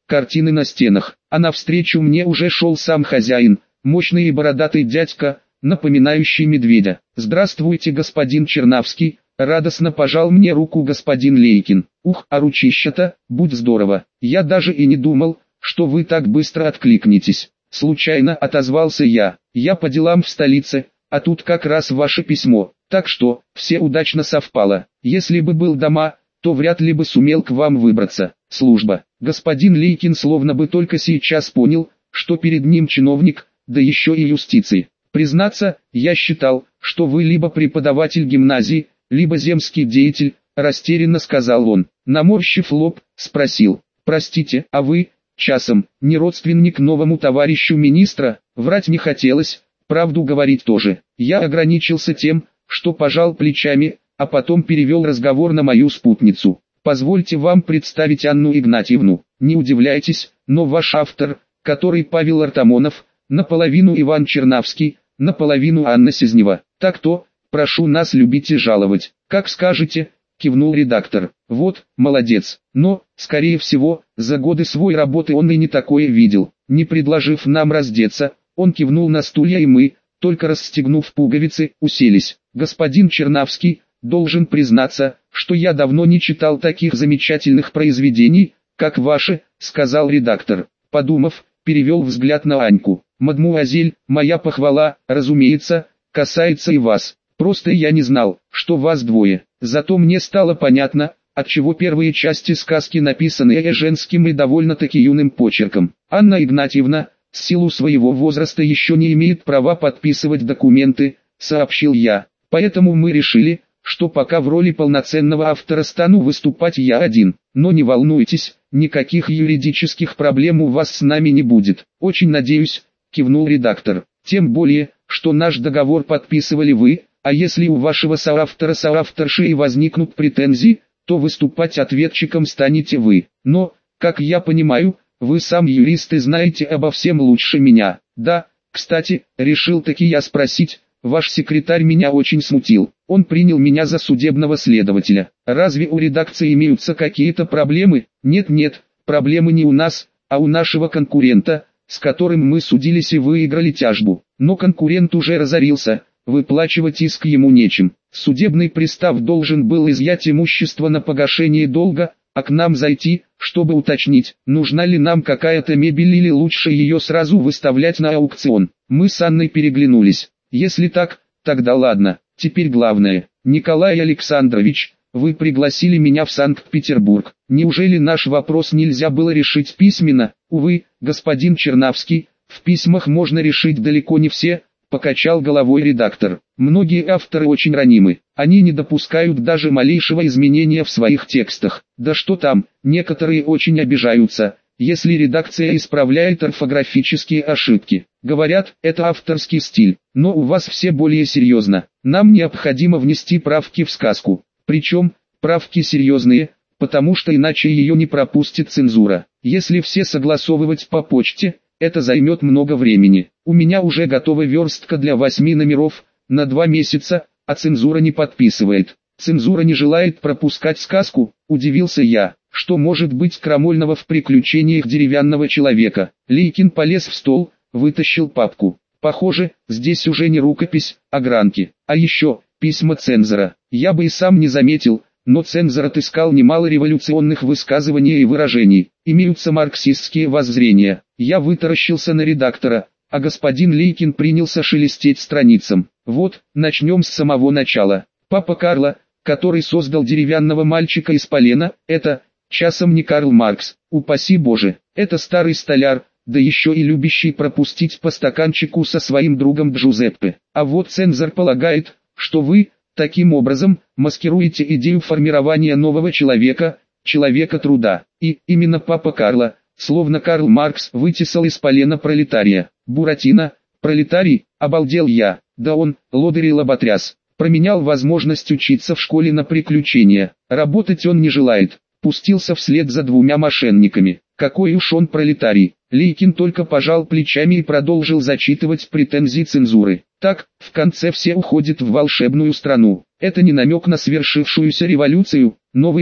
[SPEAKER 1] картины на стенах, а навстречу мне уже шел сам хозяин, мощный и бородатый дядька, напоминающий медведя. «Здравствуйте, господин Чернавский», — радостно пожал мне руку господин Лейкин. «Ух, а ручища-то, будь здорово, я даже и не думал, что вы так быстро откликнетесь». Случайно отозвался я по делам в столице, а тут как раз ваше письмо, так что, все удачно совпало. Если бы был дома, то вряд ли бы сумел к вам выбраться. Служба. Господин Лейкин словно бы только сейчас понял, что перед ним чиновник, да еще и юстиции. Признаться, я считал, что вы либо преподаватель гимназии, либо земский деятель, растерянно сказал он. Наморщив лоб, спросил: простите, а вы, часом, не родственник новому товарищу министра? Врать не хотелось, правду говорить тоже. Я ограничился тем, что пожал плечами, а потом перевел разговор на мою спутницу. Позвольте вам представить Анну Игнатьевну. Не удивляйтесь, но ваш автор, который Павел Артамонов, наполовину Иван Чернавский, наполовину Анна Сизнева. Так-то, прошу нас любить и жаловать. Как скажете, кивнул редактор. Вот, молодец. Но, скорее всего, за годы своей работы он и не такое видел. Не предложив нам раздеться, он кивнул на стулья, и мы, только расстегнув пуговицы, уселись. Господин Чернавский, должен признаться, что я давно не читал таких замечательных произведений, как ваши, сказал редактор. Подумав, перевел взгляд на Аньку. Мадмуазель, моя похвала, разумеется, касается и вас. Просто я не знал, что вас двое. Зато мне стало понятно, отчего первые части сказки написаны женским и довольно-таки юным почерком. Анна Игнатьевна, в силу своего возраста еще не имеет права подписывать документы, сообщил я. Поэтому мы решили, что пока в роли полноценного автора стану выступать я один. Но не волнуйтесь, никаких юридических проблем у вас с нами не будет. Очень надеюсь, кивнул редактор. Тем более, что наш договор подписывали вы, а если у вашего соавтора-соавторши и возникнут претензии, то выступать ответчиком станете вы. Но, как я понимаю, вы сам юрист и знаете обо всем лучше меня. Да, кстати, решил таки я спросить, ваш секретарь меня очень смутил. Он принял меня за судебного следователя. Разве у редакции имеются какие-то проблемы? Нет, проблемы не у нас, а у нашего конкурента, с которым мы судились и выиграли тяжбу. Но конкурент уже разорился, выплачивать иск ему нечем. Судебный пристав должен был изъять имущество на погашение долга, а к нам зайти, чтобы уточнить, нужна ли нам какая-то мебель или лучше ее сразу выставлять на аукцион. Мы с Анной переглянулись. Если так, тогда ладно. Теперь главное. Николай Александрович, вы пригласили меня в Санкт-Петербург. Неужели наш вопрос нельзя было решить письменно? Увы, господин Чернавский, в письмах можно решить далеко не все, покачал головой редактор. Многие авторы очень ранимы. Они не допускают даже малейшего изменения в своих текстах. Да что там, некоторые очень обижаются, если редакция исправляет орфографические ошибки. Говорят, это авторский стиль, но у вас все более серьезно. Нам необходимо внести правки в сказку. Причем, правки серьезные, потому что иначе ее не пропустит цензура. Если все согласовывать по почте, это займет много времени. У меня уже готова верстка для 8 номеров, на 2 месяца, а цензура не подписывает. Цензура не желает пропускать сказку, удивился я. Что может быть крамольного в приключениях деревянного человека? Лейкин полез в стол, вытащил папку. Похоже, здесь уже не рукопись, а гранки. А еще, письма цензора. Я бы и сам не заметил, но цензор отыскал немало революционных высказываний и выражений. Имеются марксистские воззрения. Я вытаращился на редактора, а господин Лейкин принялся шелестеть страницам. Вот, начнем с самого начала. Папа Карла, который создал деревянного мальчика из полена, это, часом не Карл Маркс, упаси Боже, это старый столяр, да еще и любящий пропустить по стаканчику со своим другом Джузеппе. А вот цензор полагает, что вы, таким образом, маскируете идею формирования нового человека, человека труда. И именно папа Карла, словно Карл Маркс, вытесал из полена пролетария. Буратино, пролетарий, обалдел я, да он, лодырь и лоботряс, променял возможность учиться в школе на приключения. Работать он не желает, пустился вслед за 2 мошенниками. Какой уж он пролетарий. Лейкин только пожал плечами и продолжил зачитывать претензии цензуры. Так, в конце все уходят в волшебную страну. Это не намек на свершившуюся революцию, новый мир,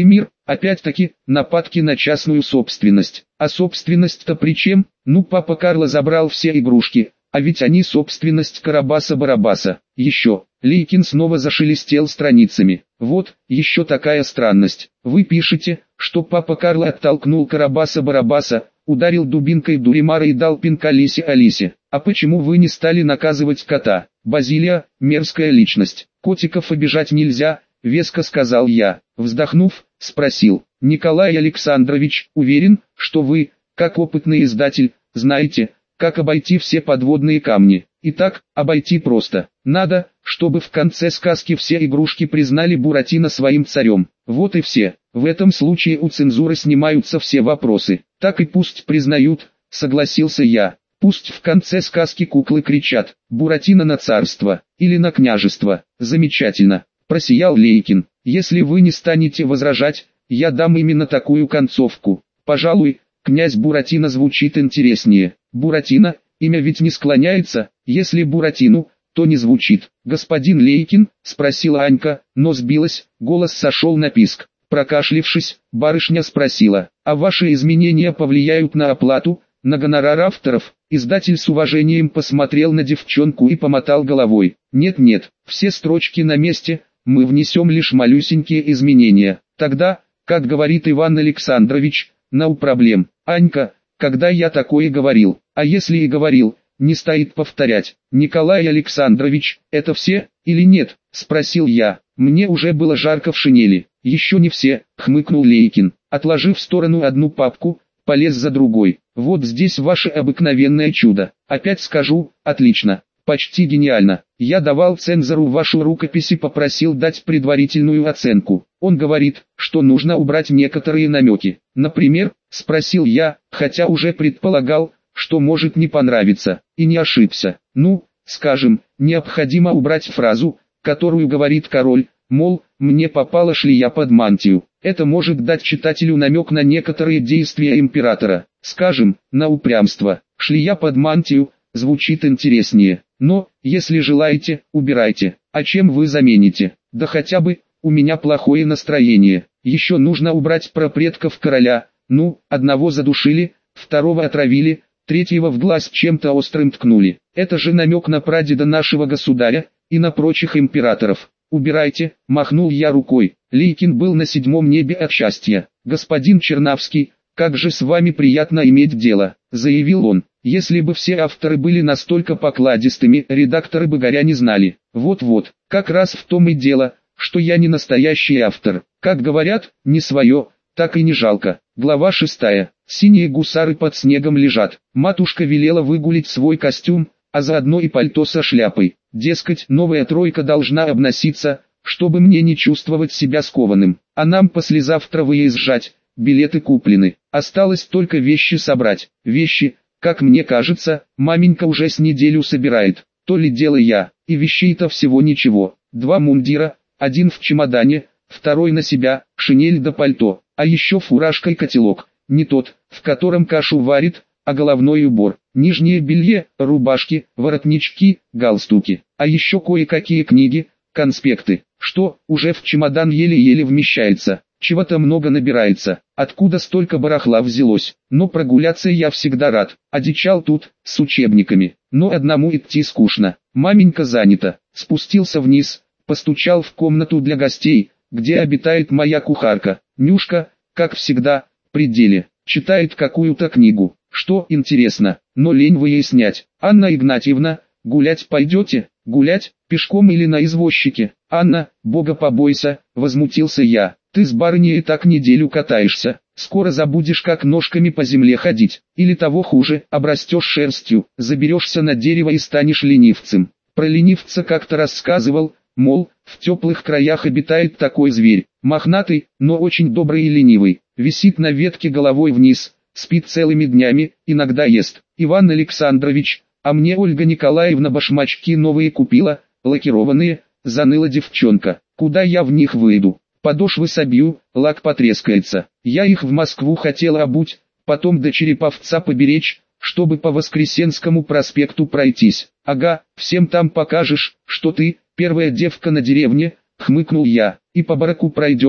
[SPEAKER 1] Опять-таки, нападки на частную собственность. А собственность-то при чем? Ну, папа Карло забрал все игрушки, а ведь они собственность Карабаса-Барабаса. Еще, Лейкин снова зашелестел страницами. Вот, еще такая странность. Вы пишете, что папа Карло оттолкнул Карабаса-Барабаса, ударил дубинкой Дуримара и дал пинка Алисе. А почему вы не стали наказывать кота? Базилия, мерзкая личность. Котиков обижать нельзя, веско сказал я. Вздохнув, спросил: Николай Александрович, уверен, что вы, как опытный издатель, знаете, как обойти все подводные камни. Итак, обойти просто. Надо, чтобы в конце сказки все игрушки признали Буратино своим царем. Вот и все. В этом случае у цензуры снимаются все вопросы. Так и пусть признают, согласился я. Пусть в конце сказки куклы кричат: Буратино на царство, или на княжество. Замечательно, просиял Лейкин. Если вы не станете возражать, я дам именно такую концовку. Пожалуй, князь Буратино звучит интереснее. Буратино, имя ведь не склоняется, если Буратино, то не звучит. Господин Лейкин, спросила Анька, но сбилась, голос сошел на писк. Прокашлившись, барышня спросила: а ваши изменения повлияют на оплату, на гонорар авторов? Издатель с уважением посмотрел на девчонку и помотал головой. Нет-нет, все строчки на месте, мы внесем лишь малюсенькие изменения. Тогда, как говорит Иван Александрович, no проблем. Анька, когда я такое говорил? А если и говорил, не стоит повторять. Николай Александрович, это все, или нет? Спросил я. Мне уже было жарко в шинели. Еще не все, хмыкнул Лейкин. Отложив в сторону одну папку, полез за другой. Вот здесь ваше обыкновенное чудо. Опять скажу, отлично. Почти гениально. Я давал цензору вашу рукопись и попросил дать предварительную оценку. Он говорит, что нужно убрать некоторые намеки. Например, спросил я, хотя уже предполагал, что может не понравиться, и не ошибся. Ну, скажем, необходимо убрать фразу, которую говорит король, мол, мне попала шлея под мантию. Это может дать читателю намек на некоторые действия императора, скажем, на упрямство. Шлея под мантию звучит интереснее. Но, если желаете, убирайте. А чем вы замените? Да хотя бы, у меня плохое настроение. Еще нужно убрать про предков короля. Ну, одного задушили, второго отравили, третьего в глаз чем-то острым ткнули. Это же намек на прадеда нашего государя, и на прочих императоров. Убирайте, махнул я рукой. Лейкин был на 7-м небе от счастья. Господин Чернавский, как же с вами приятно иметь дело, заявил он. Если бы все авторы были настолько покладистыми, редакторы бы горя не знали. Вот-вот, как раз в том и дело, что я не настоящий автор. Как говорят, не свое, так и не жалко. Глава 6. Синие гусары под снегом лежат. Матушка велела выгулить свой костюм, а заодно и пальто со шляпой. Дескать, новая тройка должна обноситься, чтобы мне не чувствовать себя скованным. А нам послезавтра выезжать, билеты куплены. Осталось только вещи собрать. Вещи, как мне кажется, маменька уже с неделю собирает. То ли дело я, и вещей-то всего ничего. 2 мундира, один в чемодане, второй на себя, шинель да пальто, а еще фуражка и котелок. Не тот, в котором кашу варит, а головной убор, нижнее белье, рубашки, воротнички, галстуки, а еще кое-какие книги, конспекты, что уже в чемодан еле-еле вмещается. Чего-то много набирается, откуда столько барахла взялось, но прогуляться я всегда рад. Одичал тут, с учебниками, но одному идти скучно. Маменька занята. Спустился вниз, постучал в комнату для гостей, где обитает моя кухарка. Нюшка, как всегда, при деле, читает какую-то книгу. Что интересно, но лень выяснять. Анна Игнатьевна, гулять пойдете? Гулять, пешком или на извозчике? Анна, бога побойся, возмутился я. Ты с барыней и так неделю катаешься, скоро забудешь, как ножками по земле ходить, или того хуже, обрастешь шерстью, заберешься на дерево и станешь ленивцем. Про ленивца как-то рассказывал, мол, в теплых краях обитает такой зверь, мохнатый, но очень добрый и ленивый, висит на ветке головой вниз, спит целыми днями, иногда ест. Иван Александрович, а мне Ольга Николаевна башмачки новые купила, лакированные, заныла девчонка, куда я в них выйду? Подошвы собью, лак потрескается. Я их в Москву хотела обуть, потом до Череповца поберечь, чтобы по Воскресенскому проспекту пройтись. Ага, всем там покажешь, что ты, первая девка на деревне, хмыкнул я, и по бараку пройдешь,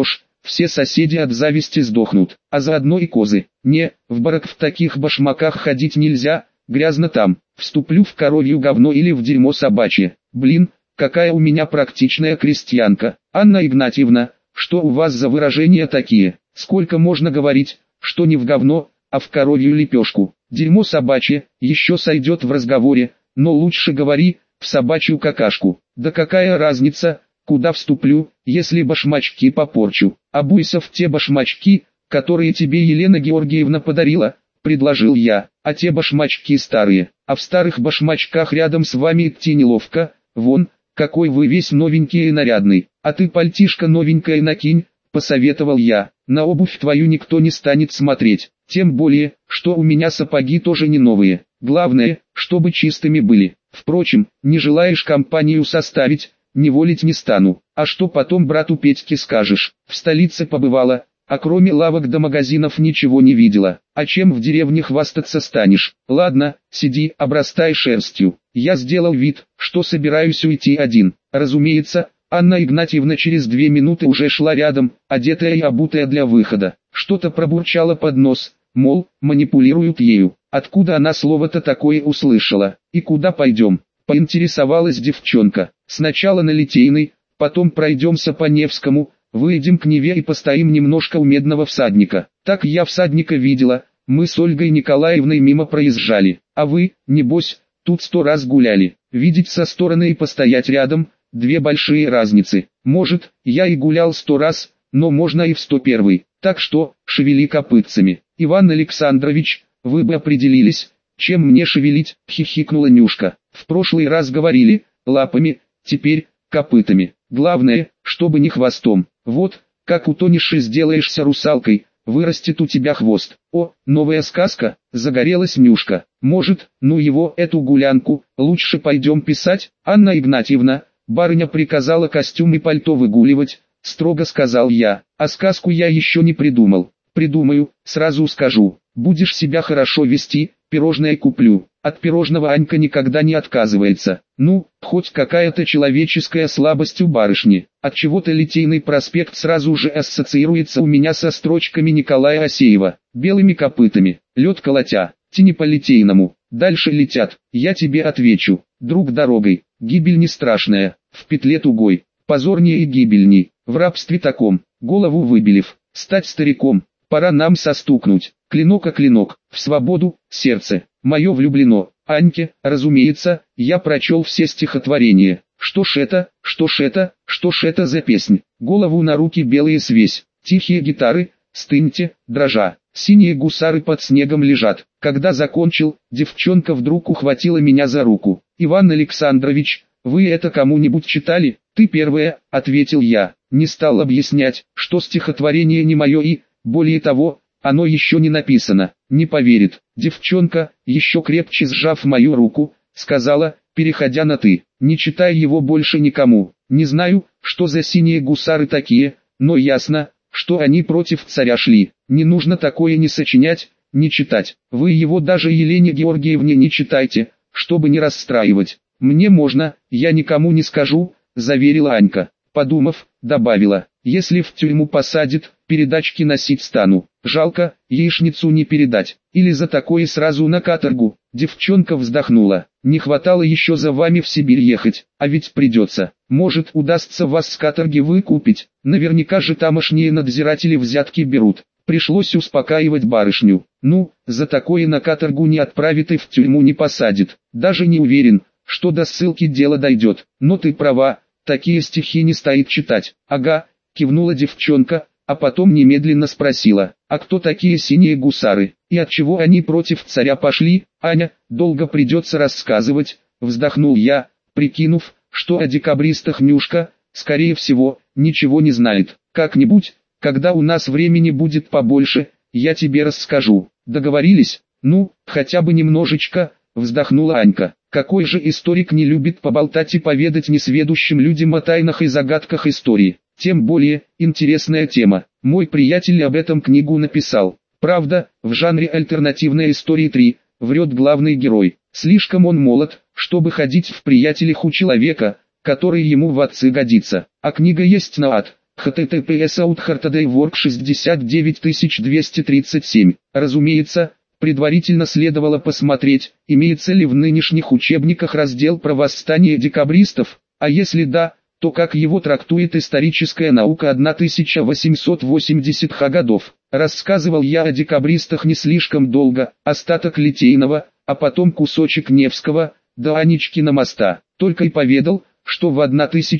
[SPEAKER 1] все соседи от зависти сдохнут, а заодно и козы. Не, в барак в таких башмаках ходить нельзя, грязно там, вступлю в коровью говно или в дерьмо собачье. Блин, какая у меня практичная крестьянка. Анна Игнатьевна, что у вас за выражения такие? Сколько можно говорить, что не в говно, а в коровью лепешку? Дерьмо собачье, еще сойдет в разговоре, но лучше говори, в собачью какашку. Да какая разница, куда вступлю, если башмачки попорчу? Обуйся в те башмачки, которые тебе Елена Георгиевна подарила, предложил я. А те башмачки старые, а в старых башмачках рядом с вами идти неловко. Вон, какой вы весь новенький и нарядный, а ты пальтишко новенькое накинь, посоветовал я. На обувь твою никто не станет смотреть, тем более, что у меня сапоги тоже не новые. Главное, чтобы чистыми были. Впрочем, не желаешь компанию составить, неволить не стану. А что потом брату Петьке скажешь? В столице побывала, а кроме лавок до магазинов ничего не видела. А чем в деревне хвастаться станешь? Ладно, сиди, обрастай шерстью. Я сделал вид, что собираюсь уйти один. Разумеется, Анна Игнатьевна через 2 минуты уже шла рядом, одетая и обутая для выхода. Что-то пробурчала под нос, мол, манипулируют ею. Откуда она слово-то такое услышала? И куда пойдем? Поинтересовалась девчонка. Сначала на Литейной, потом пройдемся по Невскому, выйдем к Неве и постоим немножко у Медного всадника. Так я всадника видела, мы с Ольгой Николаевной мимо проезжали. А вы, небось, тут 100 раз гуляли. Видеть со стороны и постоять рядом – 2 большие разницы. Может, я и гулял 100 раз, но можно и в 101. Так что, шевели копытцами. Иван Александрович, вы бы определились, чем мне шевелить, хихикнула Нюшка. В прошлый раз говорили, лапами, теперь, копытами. Главное, чтобы не хвостом. Вот, как утонешь и сделаешься русалкой, вырастет у тебя хвост. О, новая сказка, загорелась Нюшка. Может, ну его, эту гулянку, лучше пойдем писать? Анна Игнатьевна, барыня приказала костюм и пальто выгуливать, строго сказал я. А сказку я еще не придумал. Придумаю, сразу скажу. Будешь себя хорошо вести, пирожное куплю. От пирожного Анька никогда не отказывается. Ну, хоть какая-то человеческая слабость у барышни. Отчего-то Литейный проспект сразу же ассоциируется у меня со строчками Николая Асеева. Белыми копытами, лед колотя, тяни по Литейному. Дальше летят, я тебе отвечу. Друг дорогой, гибель не страшная, в петле тугой. Позорнее и гибельней, в рабстве таком, голову выбелив, стать стариком. Пора нам состукнуть, клинок о клинок, в свободу, сердце, мое влюблено. Аньке, разумеется, я прочел все стихотворения. Что ж это за песнь? Голову на руки белые свесь, тихие гитары, стыньте, дрожа, синие гусары под снегом лежат. Когда закончил, девчонка вдруг ухватила меня за руку. Иван Александрович, вы это кому-нибудь читали? Ты первая, ответил я, не стал объяснять, что стихотворение не мое и... Более того, оно еще не написано, не поверит. Девчонка, еще крепче сжав мою руку, сказала, переходя на «ты», не читай его больше никому. Не знаю, что за синие гусары такие, но ясно, что они против царя шли. Не нужно такое не сочинять, не читать. Вы его даже Елене Георгиевне не читайте, чтобы не расстраивать. Мне можно, я никому не скажу, заверила Анька. Подумав, добавила, если в тюрьму посадит, передачки носить стану. Жалко, яичницу не передать. Или за такое сразу на каторгу. Девчонка вздохнула. Не хватало еще за вами в Сибирь ехать, а ведь придется. Может, удастся вас с каторги выкупить. Наверняка же тамошние надзиратели взятки берут. Пришлось успокаивать барышню. Ну, за такое на каторгу не отправит и в тюрьму не посадит. Даже не уверен, что до ссылки дело дойдет. Но ты права, такие стихи не стоит читать. Ага, кивнула девчонка, а потом немедленно спросила, а кто такие синие гусары, и отчего они против царя пошли? Аня, долго придется рассказывать, вздохнул я, прикинув, что о декабристах Нюшка, скорее всего, ничего не знает. Как-нибудь, когда у нас времени будет побольше, я тебе расскажу. Договорились? Ну, хотя бы немножечко, вздохнула Анька. Какой же историк не любит поболтать и поведать несведущим людям о тайнах и загадках истории? Тем более, интересная тема. Мой приятель об этом книгу написал. Правда, в жанре альтернативной истории 3, врет главный герой. Слишком он молод, чтобы ходить в приятелях у человека, который ему в отцы годится. А книга есть на ад, https://outhartodaywork 69237. Разумеется, предварительно следовало посмотреть, имеется ли в нынешних учебниках раздел про восстание декабристов, а если да, то как его трактует историческая наука 1880-х годов. Рассказывал я о декабристах не слишком долго, остаток Литейного, а потом кусочек Невского, до Аничкина моста. Только и поведал, что в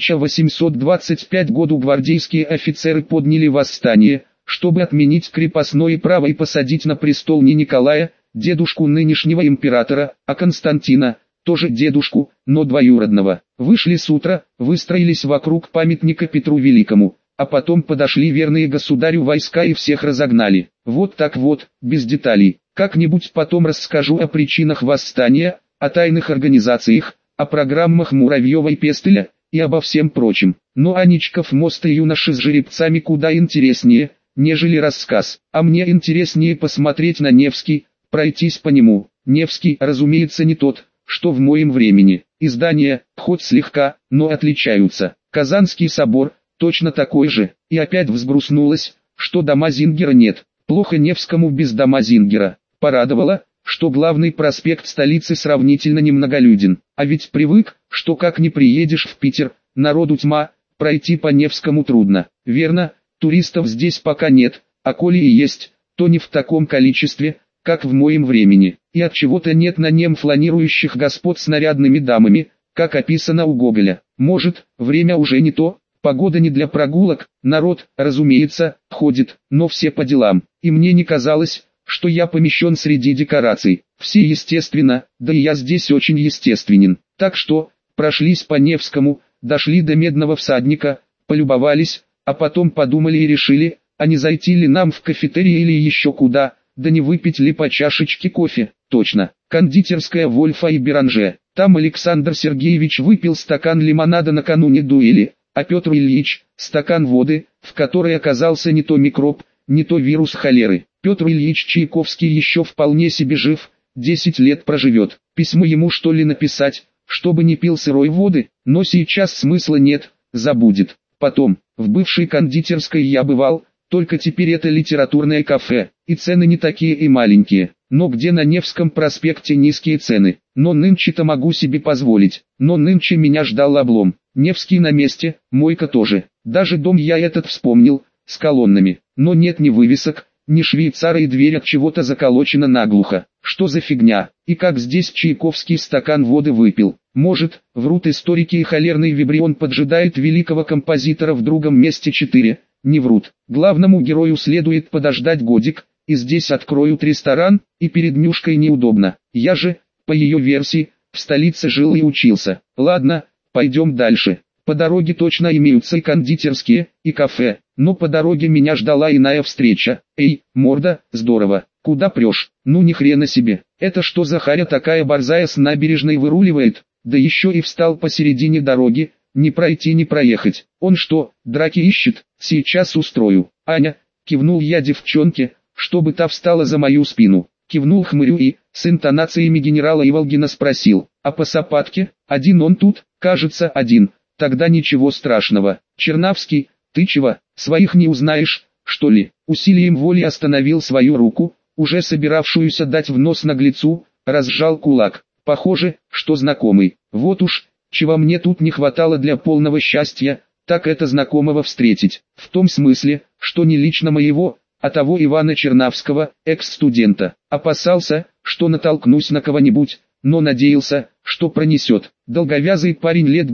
[SPEAKER 1] 1825 году гвардейские офицеры подняли восстание, чтобы отменить крепостное право и посадить на престол не Николая, дедушку нынешнего императора, а Константина, тоже дедушку, но двоюродного. Вышли с утра, выстроились вокруг памятника Петру Великому, а потом подошли верные государю войска и всех разогнали. Вот так вот, без деталей. Как-нибудь потом расскажу о причинах восстания, о тайных организациях, о программах Муравьева и Пестеля, и обо всем прочем. Но Аничков мост и юноши с жеребцами куда интереснее, нежели рассказ. А мне интереснее посмотреть на Невский, пройтись по нему. Невский, разумеется, не тот, что в моем времени. Издания, хоть слегка, но отличаются. Казанский собор, точно такой же. И опять взгрустнулось, что дома Зингера нет. Плохо Невскому без дома Зингера. Порадовало, что главный проспект столицы сравнительно немноголюден. А ведь привык, что как ни приедешь в Питер, народу тьма, пройти по Невскому трудно. Верно, туристов здесь пока нет, а коли и есть, то не в таком количестве, как в моем времени. И от чего-то нет на нем фланирующих господ с нарядными дамами, как описано у Гоголя. Может, время уже не то, погода не для прогулок, народ, разумеется, ходит, но все по делам. И мне не казалось, что я помещен среди декораций. Все естественно, да и я здесь очень естественен. Так что, прошлись по Невскому, дошли до Медного всадника, полюбовались, а потом подумали и решили, а не зайти ли нам в кафетерий или еще куда, да не выпить ли по чашечке кофе. Точно, кондитерская Вольфа и Беранже. Там Александр Сергеевич выпил стакан лимонада накануне дуэли, а Петр Ильич – стакан воды, в которой оказался не то микроб, не то вирус холеры. Петр Ильич Чайковский еще вполне себе жив, 10 лет проживет. Письмо ему что ли написать, чтобы не пил сырой воды, но сейчас смысла нет, забудет. Потом, в бывшей кондитерской я бывал, только теперь это литературное кафе, и цены не такие и маленькие. Но где на Невском проспекте низкие цены? Но нынче-то могу себе позволить. Но нынче меня ждал облом. Невский на месте, мойка тоже. Даже дом я этот вспомнил, с колоннами. Но нет ни вывесок, ни швейцара, и дверь от чего-то заколочена наглухо. Что за фигня? И как здесь Чайковский стакан воды выпил? Может, врут историки, и холерный вибрион поджидает великого композитора в другом месте 4? Не врут. Главному герою следует подождать годик, и здесь откроют ресторан, и перед Нюшкой неудобно. Я же, по ее версии, в столице жил и учился. Ладно, пойдем дальше. По дороге точно имеются и кондитерские, и кафе, но по дороге меня ждала иная встреча. Эй, морда, здорово, куда прешь? Ну ни хрена себе, это что за харя такая борзая с набережной выруливает, да еще и встал посередине дороги, не пройти не проехать. Он что, драки ищет? Сейчас устрою. Аня, кивнул я девчонке, чтобы та встала за мою спину. Кивнул хмырю и, с интонациями генерала Иволгина спросил, а по Сапатке, один он тут? Кажется, один. Тогда ничего страшного. Чернавский, ты чего, своих не узнаешь, что ли? Усилием воли остановил свою руку, уже собиравшуюся дать в нос наглецу, разжал кулак. Похоже, что знакомый. Вот уж, чего мне тут не хватало для полного счастья, так это знакомого встретить. В том смысле, что не лично моего, а того Ивана Чернавского, экс-студента. Опасался, что натолкнусь на кого-нибудь, но надеялся, что пронесет. Долговязый парень лет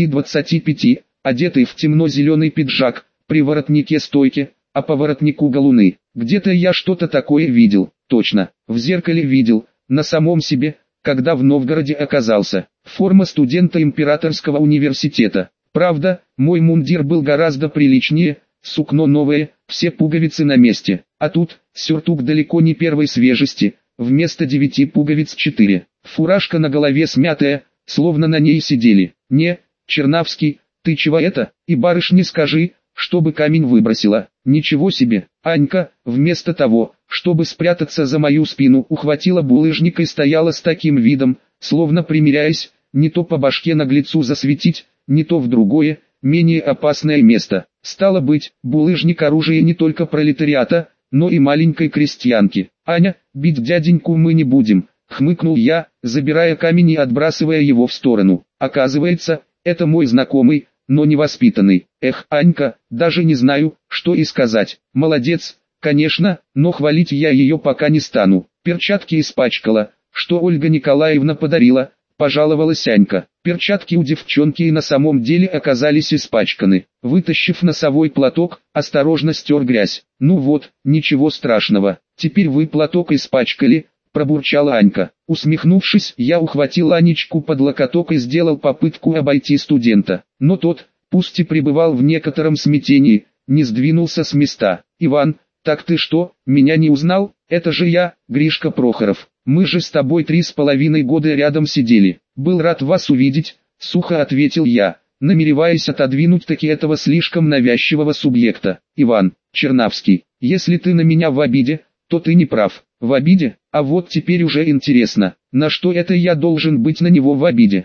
[SPEAKER 1] 20-25, одетый в темно-зеленый пиджак, при воротнике-стойке, а по воротнику галуны. Где-то я что-то такое видел, точно, в зеркале видел, на самом себе, когда в Новгороде оказался. Форма студента Императорского университета. Правда, мой мундир был гораздо приличнее, сукно новое, все пуговицы на месте. А тут, сюртук далеко не первой свежести, вместо 9 пуговиц 4. Фуражка на голове смятая, словно на ней сидели. Не, Чернавский, ты чего это? И барышне скажи, чтобы камень выбросила. Ничего себе. Анька, вместо того, чтобы спрятаться за мою спину, ухватила булыжник и стояла с таким видом, словно примиряясь, не то по башке наглецу засветить, не то в другое, менее опасное место. Стало быть, булыжник оружие не только пролетариата, но и маленькой крестьянки. «Аня, бить дяденьку мы не будем», — хмыкнул я, забирая камень и отбрасывая его в сторону. Оказывается, это мой знакомый, но невоспитанный. Эх, Анька, даже не знаю, что и сказать. Молодец, конечно, но хвалить я ее пока не стану. Перчатки испачкала, что Ольга Николаевна подарила, пожаловалась Анька. Перчатки у девчонки и на самом деле оказались испачканы. Вытащив носовой платок, осторожно стер грязь. «Ну вот, ничего страшного, теперь вы платок испачкали», — пробурчала Анька. Усмехнувшись, я ухватил Анечку под локоток и сделал попытку обойти студента. Но тот, пусть и пребывал в некотором смятении, не сдвинулся с места. «Иван, так ты что, меня не узнал? Это же я, Гришка Прохоров. Мы же с тобой 3,5 года рядом сидели. Был рад вас увидеть», — сухо ответил я, намереваясь отодвинуть таки этого слишком навязчивого субъекта. «Иван Чернавский, если ты на меня в обиде, то ты не прав». «В обиде? А вот теперь уже интересно, на что это я должен быть на него в обиде?»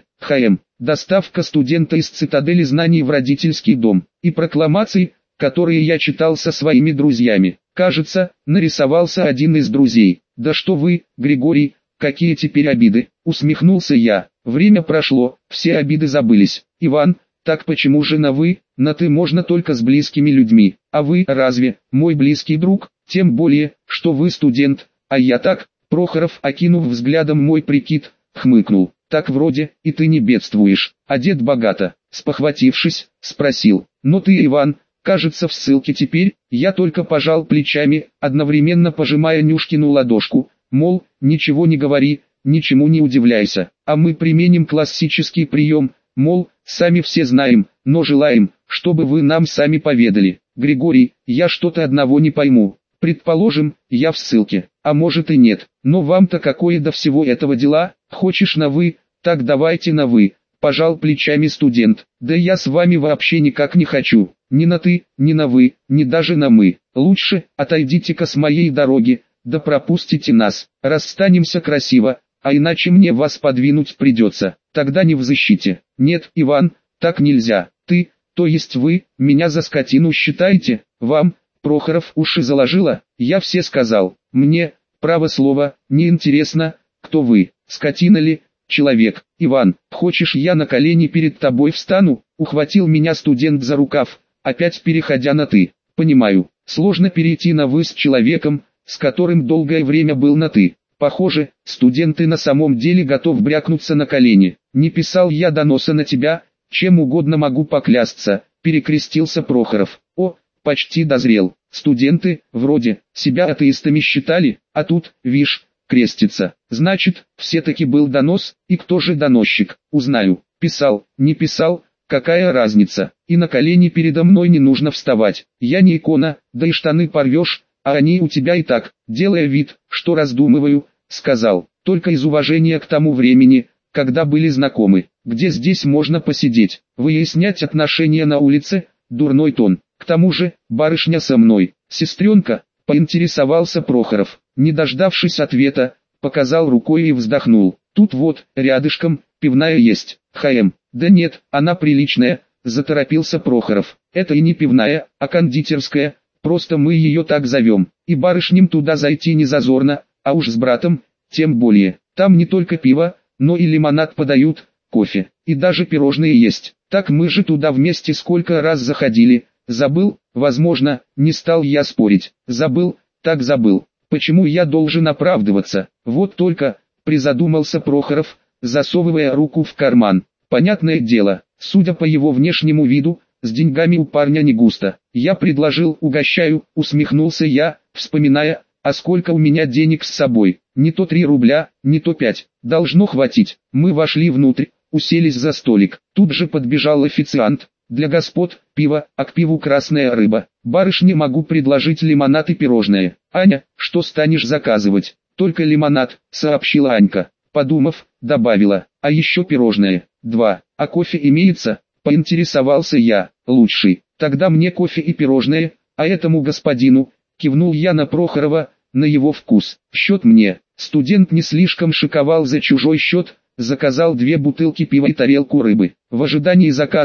[SPEAKER 1] Доставка студента из цитадели знаний в родительский дом. И прокламации, которые я читал со своими друзьями. Кажется, нарисовался один из друзей. «Да что вы, Григорий, какие теперь обиды?» — усмехнулся я. Время прошло, все обиды забылись. «Иван, так почему же на «вы», на «ты» можно только с близкими людьми? А вы разве, мой близкий друг? Тем более, что вы студент, а я так». Прохоров, окинув взглядом мой прикид, хмыкнул. «Так вроде, и ты не бедствуешь, одет богато», — спохватившись, спросил. «Но ты, Иван, кажется, в ссылке теперь». Я только пожал плечами, одновременно пожимая Нюшкину ладошку, мол, ничего не говори, ничему не удивляйся, а мы применим классический прием, мол, сами все знаем, но желаем, чтобы вы нам сами поведали. Григорий, я что-то одного не пойму. Предположим, я в ссылке, а может и нет, но вам-то какое до всего этого дела? Хочешь на «вы», так давайте на «вы», пожал плечами студент. Да я с вами вообще никак не хочу, ни на «ты», ни на «вы», ни даже на «мы». Лучше, отойдите-ка с моей дороги, да пропустите нас, расстанемся красиво, а иначе мне вас подвинуть придется, тогда не в защите. Нет, Иван, так нельзя, ты, то есть вы, меня за скотину считаете? Вам, Прохоров, уши заложило? Я все сказал. Мне, право слово, не интересно, кто вы, скотина ли, человек. Иван, хочешь я на колени перед тобой встану? Ухватил меня студент за рукав, опять переходя на «ты». Понимаю, сложно перейти на «вы» с человеком, с которым долгое время был на «ты». Похоже, студент и на самом деле готов брякнуться на колени. Не писал я доноса на тебя, чем угодно могу поклясться, перекрестился Прохоров. О, почти дозрел. Студенты, вроде, себя атеистами считали, а тут, вишь, крестится. Значит, все-таки был донос, и кто же доносчик, узнаю. Писал, не писал, какая разница, и на колени передо мной не нужно вставать. Я не икона, да и штаны порвешь, а они у тебя и так, делая вид, что раздумываю, сказал, только из уважения к тому времени, когда были знакомы. Где здесь можно посидеть, выяснять отношения на улице, дурной тон. К тому же, барышня со мной, сестренка, поинтересовался Прохоров. Не дождавшись ответа, показал рукой и вздохнул. Тут вот, рядышком, пивная есть. Да нет, она приличная, заторопился Прохоров. Это и не пивная, а кондитерская, просто мы ее так зовем. И барышням туда зайти не зазорно, а уж с братом, тем более. Там не только пиво, но и лимонад подают, кофе, и даже пирожные есть. Так мы же туда вместе сколько раз заходили. Забыл? Возможно, не стал я спорить. Забыл, так забыл. Почему я должен оправдываться? Вот только, призадумался Прохоров, засовывая руку в карман. Понятное дело, судя по его внешнему виду, с деньгами у парня не густо. Я предложил, угощаю, усмехнулся я, вспоминая, а сколько у меня денег с собой. Не то 3 рубля, не то 5. Должно хватить. Мы вошли внутрь, уселись за столик. Тут же подбежал официант. Для господ, пиво, а к пиву красная рыба. Барышне могу предложить лимонад и пирожное. Аня, что станешь заказывать? Только лимонад, сообщила Анька. Подумав, добавила, а еще пирожное. 2. А кофе имеется? Поинтересовался я. Лучший. Тогда мне кофе и пирожное, а этому господину, кивнул я на Прохорова, на его вкус. Счет мне. Студент не слишком шиковал за чужой счет, заказал 2 бутылки пива и тарелку рыбы. В ожидании заказа,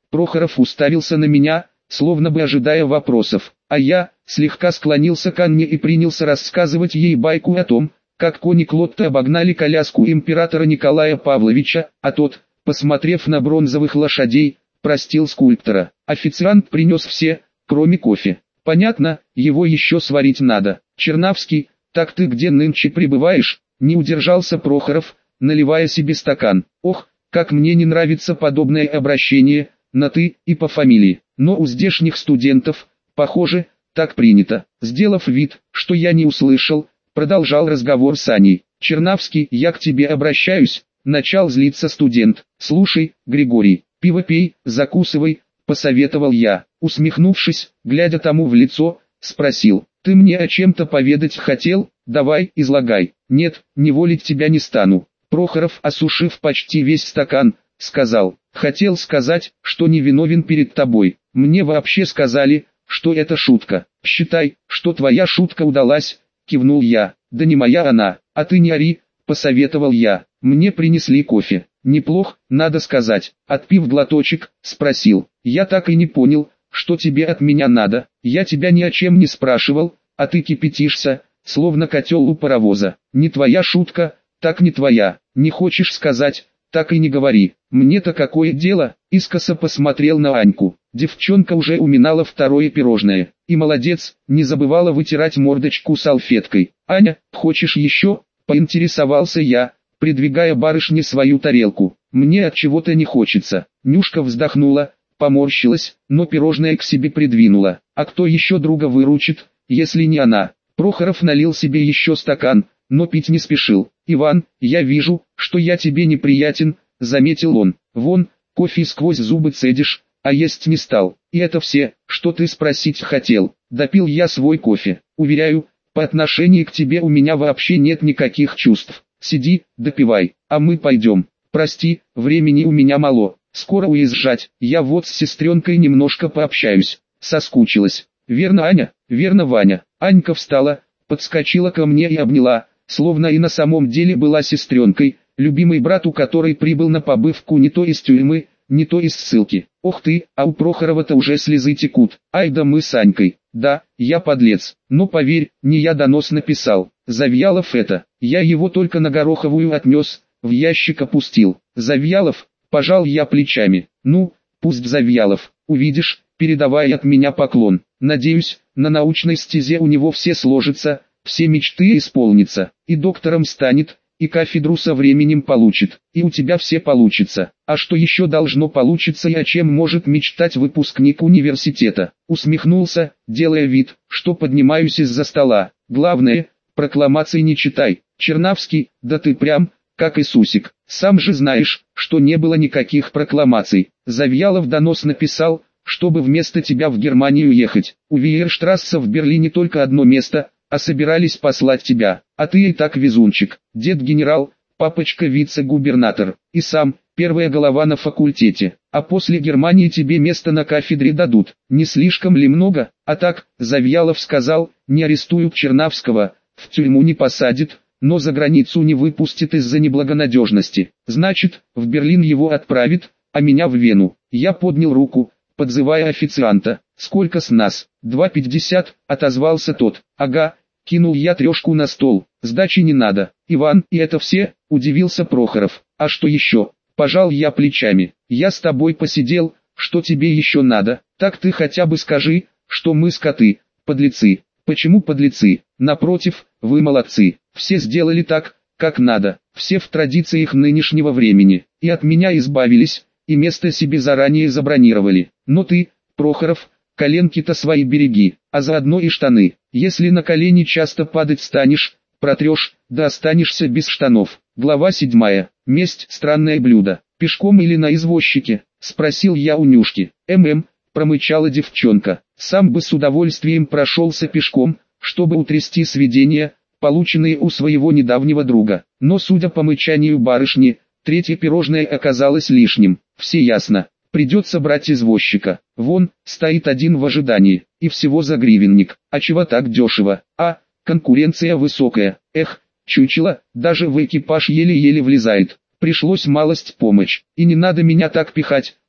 [SPEAKER 1] Прохоров уставился на меня, словно бы ожидая вопросов, а я слегка склонился к Анне и принялся рассказывать ей байку о том, как кони Клотта обогнали коляску императора Николая Павловича, а тот, посмотрев на бронзовых лошадей, простил скульптора. Официант принес все, кроме кофе. Понятно, его еще сварить надо. Чернавский, так ты где нынче пребываешь? Не удержался Прохоров, наливая себе стакан. Ох, как мне не нравится подобное обращение, на «ты» и по фамилии. Но у здешних студентов, похоже, так принято. Сделав вид, что я не услышал, продолжал разговор с Аней. Чернавский, я к тебе обращаюсь, начал злиться студент. Слушай, Григорий, пиво пей, закусывай, посоветовал я. Усмехнувшись, глядя тому в лицо, спросил, ты мне о чем-то поведать хотел? Давай, излагай. Нет, не волить тебя не стану. Прохоров, осушив почти весь стакан, сказал, хотел сказать, что не виновен перед тобой. Мне вообще сказали, что это шутка. Считай, что твоя шутка удалась, кивнул я. Да не моя она, а ты не ори, посоветовал я. Мне принесли кофе. Неплох, надо сказать. Отпив глоточек, спросил. Я так и не понял, что тебе от меня надо. Я тебя ни о чем не спрашивал, а ты кипятишься, словно котел у паровоза. Не твоя шутка, так не твоя. Не хочешь сказать, так и не говори. Мне-то какое дело? Искоса посмотрел на Аньку. Девчонка уже уминала второе пирожное. И молодец, не забывала вытирать мордочку салфеткой. Аня, хочешь еще? Поинтересовался я, придвигая барышне свою тарелку. Мне от чего-то не хочется. Нюшка вздохнула, поморщилась, но пирожное к себе придвинула. А кто еще друга выручит, если не она? Прохоров налил себе еще стакан, но пить не спешил. «Иван, я вижу, что я тебе неприятен», — заметил он. «Вон, кофе сквозь зубы цедишь, а есть не стал. И это все, что ты спросить хотел». Допил я свой кофе. «Уверяю, по отношению к тебе у меня вообще нет никаких чувств. Сиди, допивай, а мы пойдем. Прости, времени у меня мало, скоро уезжать, я вот с сестренкой немножко пообщаюсь». Соскучилась. «Верно, Аня, верно, Ваня». Анька встала, подскочила ко мне и обняла, словно и на самом деле была сестренкой, любимый брат у которой прибыл на побывку не то из тюрьмы, не то из ссылки. Ох ты, а у Прохорова-то уже слезы текут. Ай да мы с Анькой. Да, я подлец, но поверь, не я донос написал. Завьялов это, я его только на Гороховую отнес, в ящик опустил. Завьялов, пожал я плечами. Ну, пусть Завьялов, увидишь, передавай от меня поклон. Надеюсь, на научной стезе у него все сложится, все мечты исполнятся, и доктором станет, и кафедру со временем получит, и у тебя все получится. А что еще должно получиться и о чем может мечтать выпускник университета? Усмехнулся, делая вид, что поднимаюсь из-за стола. Главное, прокламации не читай. Чернавский, да ты прям, как Иисусик. Сам же знаешь, что не было никаких прокламаций. Завьялов донос написал, чтобы вместо тебя в Германию ехать. У Вейерштрассе в Берлине только одно место, а собирались послать тебя. А ты и так везунчик. Дед генерал, папочка вице-губернатор, и сам, первая голова на факультете. А после Германии тебе место на кафедре дадут. Не слишком ли много? А так, Завьялов сказал, не арестуют Чернавского, в тюрьму не посадят, но за границу не выпустят из-за неблагонадежности. Значит, в Берлин его отправят, а меня в Вену. Я поднял руку, подзывая официанта. «Сколько с нас?» «2,50», отозвался тот. «Ага», кинул я трешку на стол. «Сдачи не надо». «Иван, и это все?» – удивился Прохоров. «А что еще?» – пожал я плечами. «Я с тобой посидел, что тебе еще надо? Так ты хотя бы скажи, что мы скоты, подлецы». «Почему подлецы? Напротив, вы молодцы. Все сделали так, как надо. Все в традициях нынешнего времени. И от меня избавились, и место себе заранее забронировали. Но ты, Прохоров, коленки-то свои береги, а заодно и штаны. Если на колени часто падать станешь, протрешь, да останешься без штанов». Глава 7. Месть – странное блюдо. «Пешком или на извозчике?» – спросил я у Нюшки. Промычала девчонка. «Сам бы с удовольствием прошелся пешком, чтобы утрясти сведения, полученные у своего недавнего друга. Но судя по мычанию барышни, третье пирожное оказалось лишним. Все ясно. Придется брать извозчика. Вон, стоит один в ожидании, и всего за гривенник. А чего так дешево? А, конкуренция высокая. Эх, чучело, даже в экипаж еле-еле влезает. Пришлось малость помочь. И не надо меня так пихать,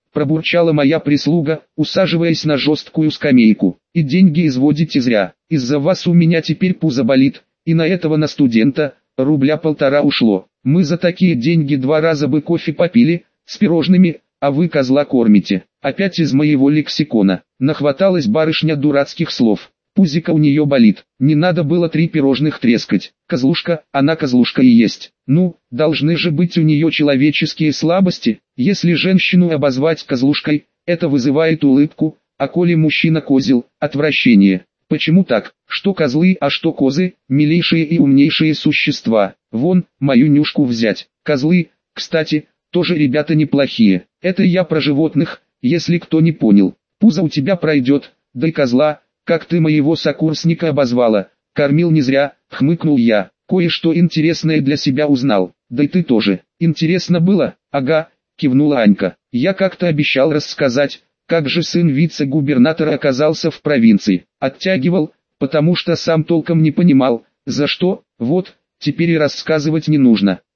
[SPEAKER 1] пробурчала моя прислуга, усаживаясь на жесткую скамейку. И деньги изводите зря. Из-за вас у меня теперь пузо болит, и на этого на студента рубля 1,5 ушло. Мы за такие деньги 2 раза бы кофе попили, с пирожными, а вы козла кормите. Опять из моего лексикона. Нахваталась барышня дурацких слов. Пузико у нее болит. Не надо было 3 пирожных трескать. Козлушка, она козлушка и есть. Ну, должны же быть у нее человеческие слабости. Если женщину обозвать козлушкой, это вызывает улыбку, а коли мужчина козел, отвращение. Почему так? Что козлы, а что козы, милейшие и умнейшие существа. Вон, мою Нюшку взять. Козлы, кстати, тоже ребята неплохие. Это я про животных, если кто не понял. Пузо у тебя пройдет, да и козла, как ты моего сокурсника обозвала. Кормил не зря, хмыкнул я. Кое-что интересное для себя узнал. Да и ты тоже. Интересно было? Ага, кивнула Анька. Я как-то обещал рассказать, как же сын вице-губернатора оказался в провинции. Оттягивал, потому что сам толком не понимал, за что, вот, теперь и рассказывать не нужно.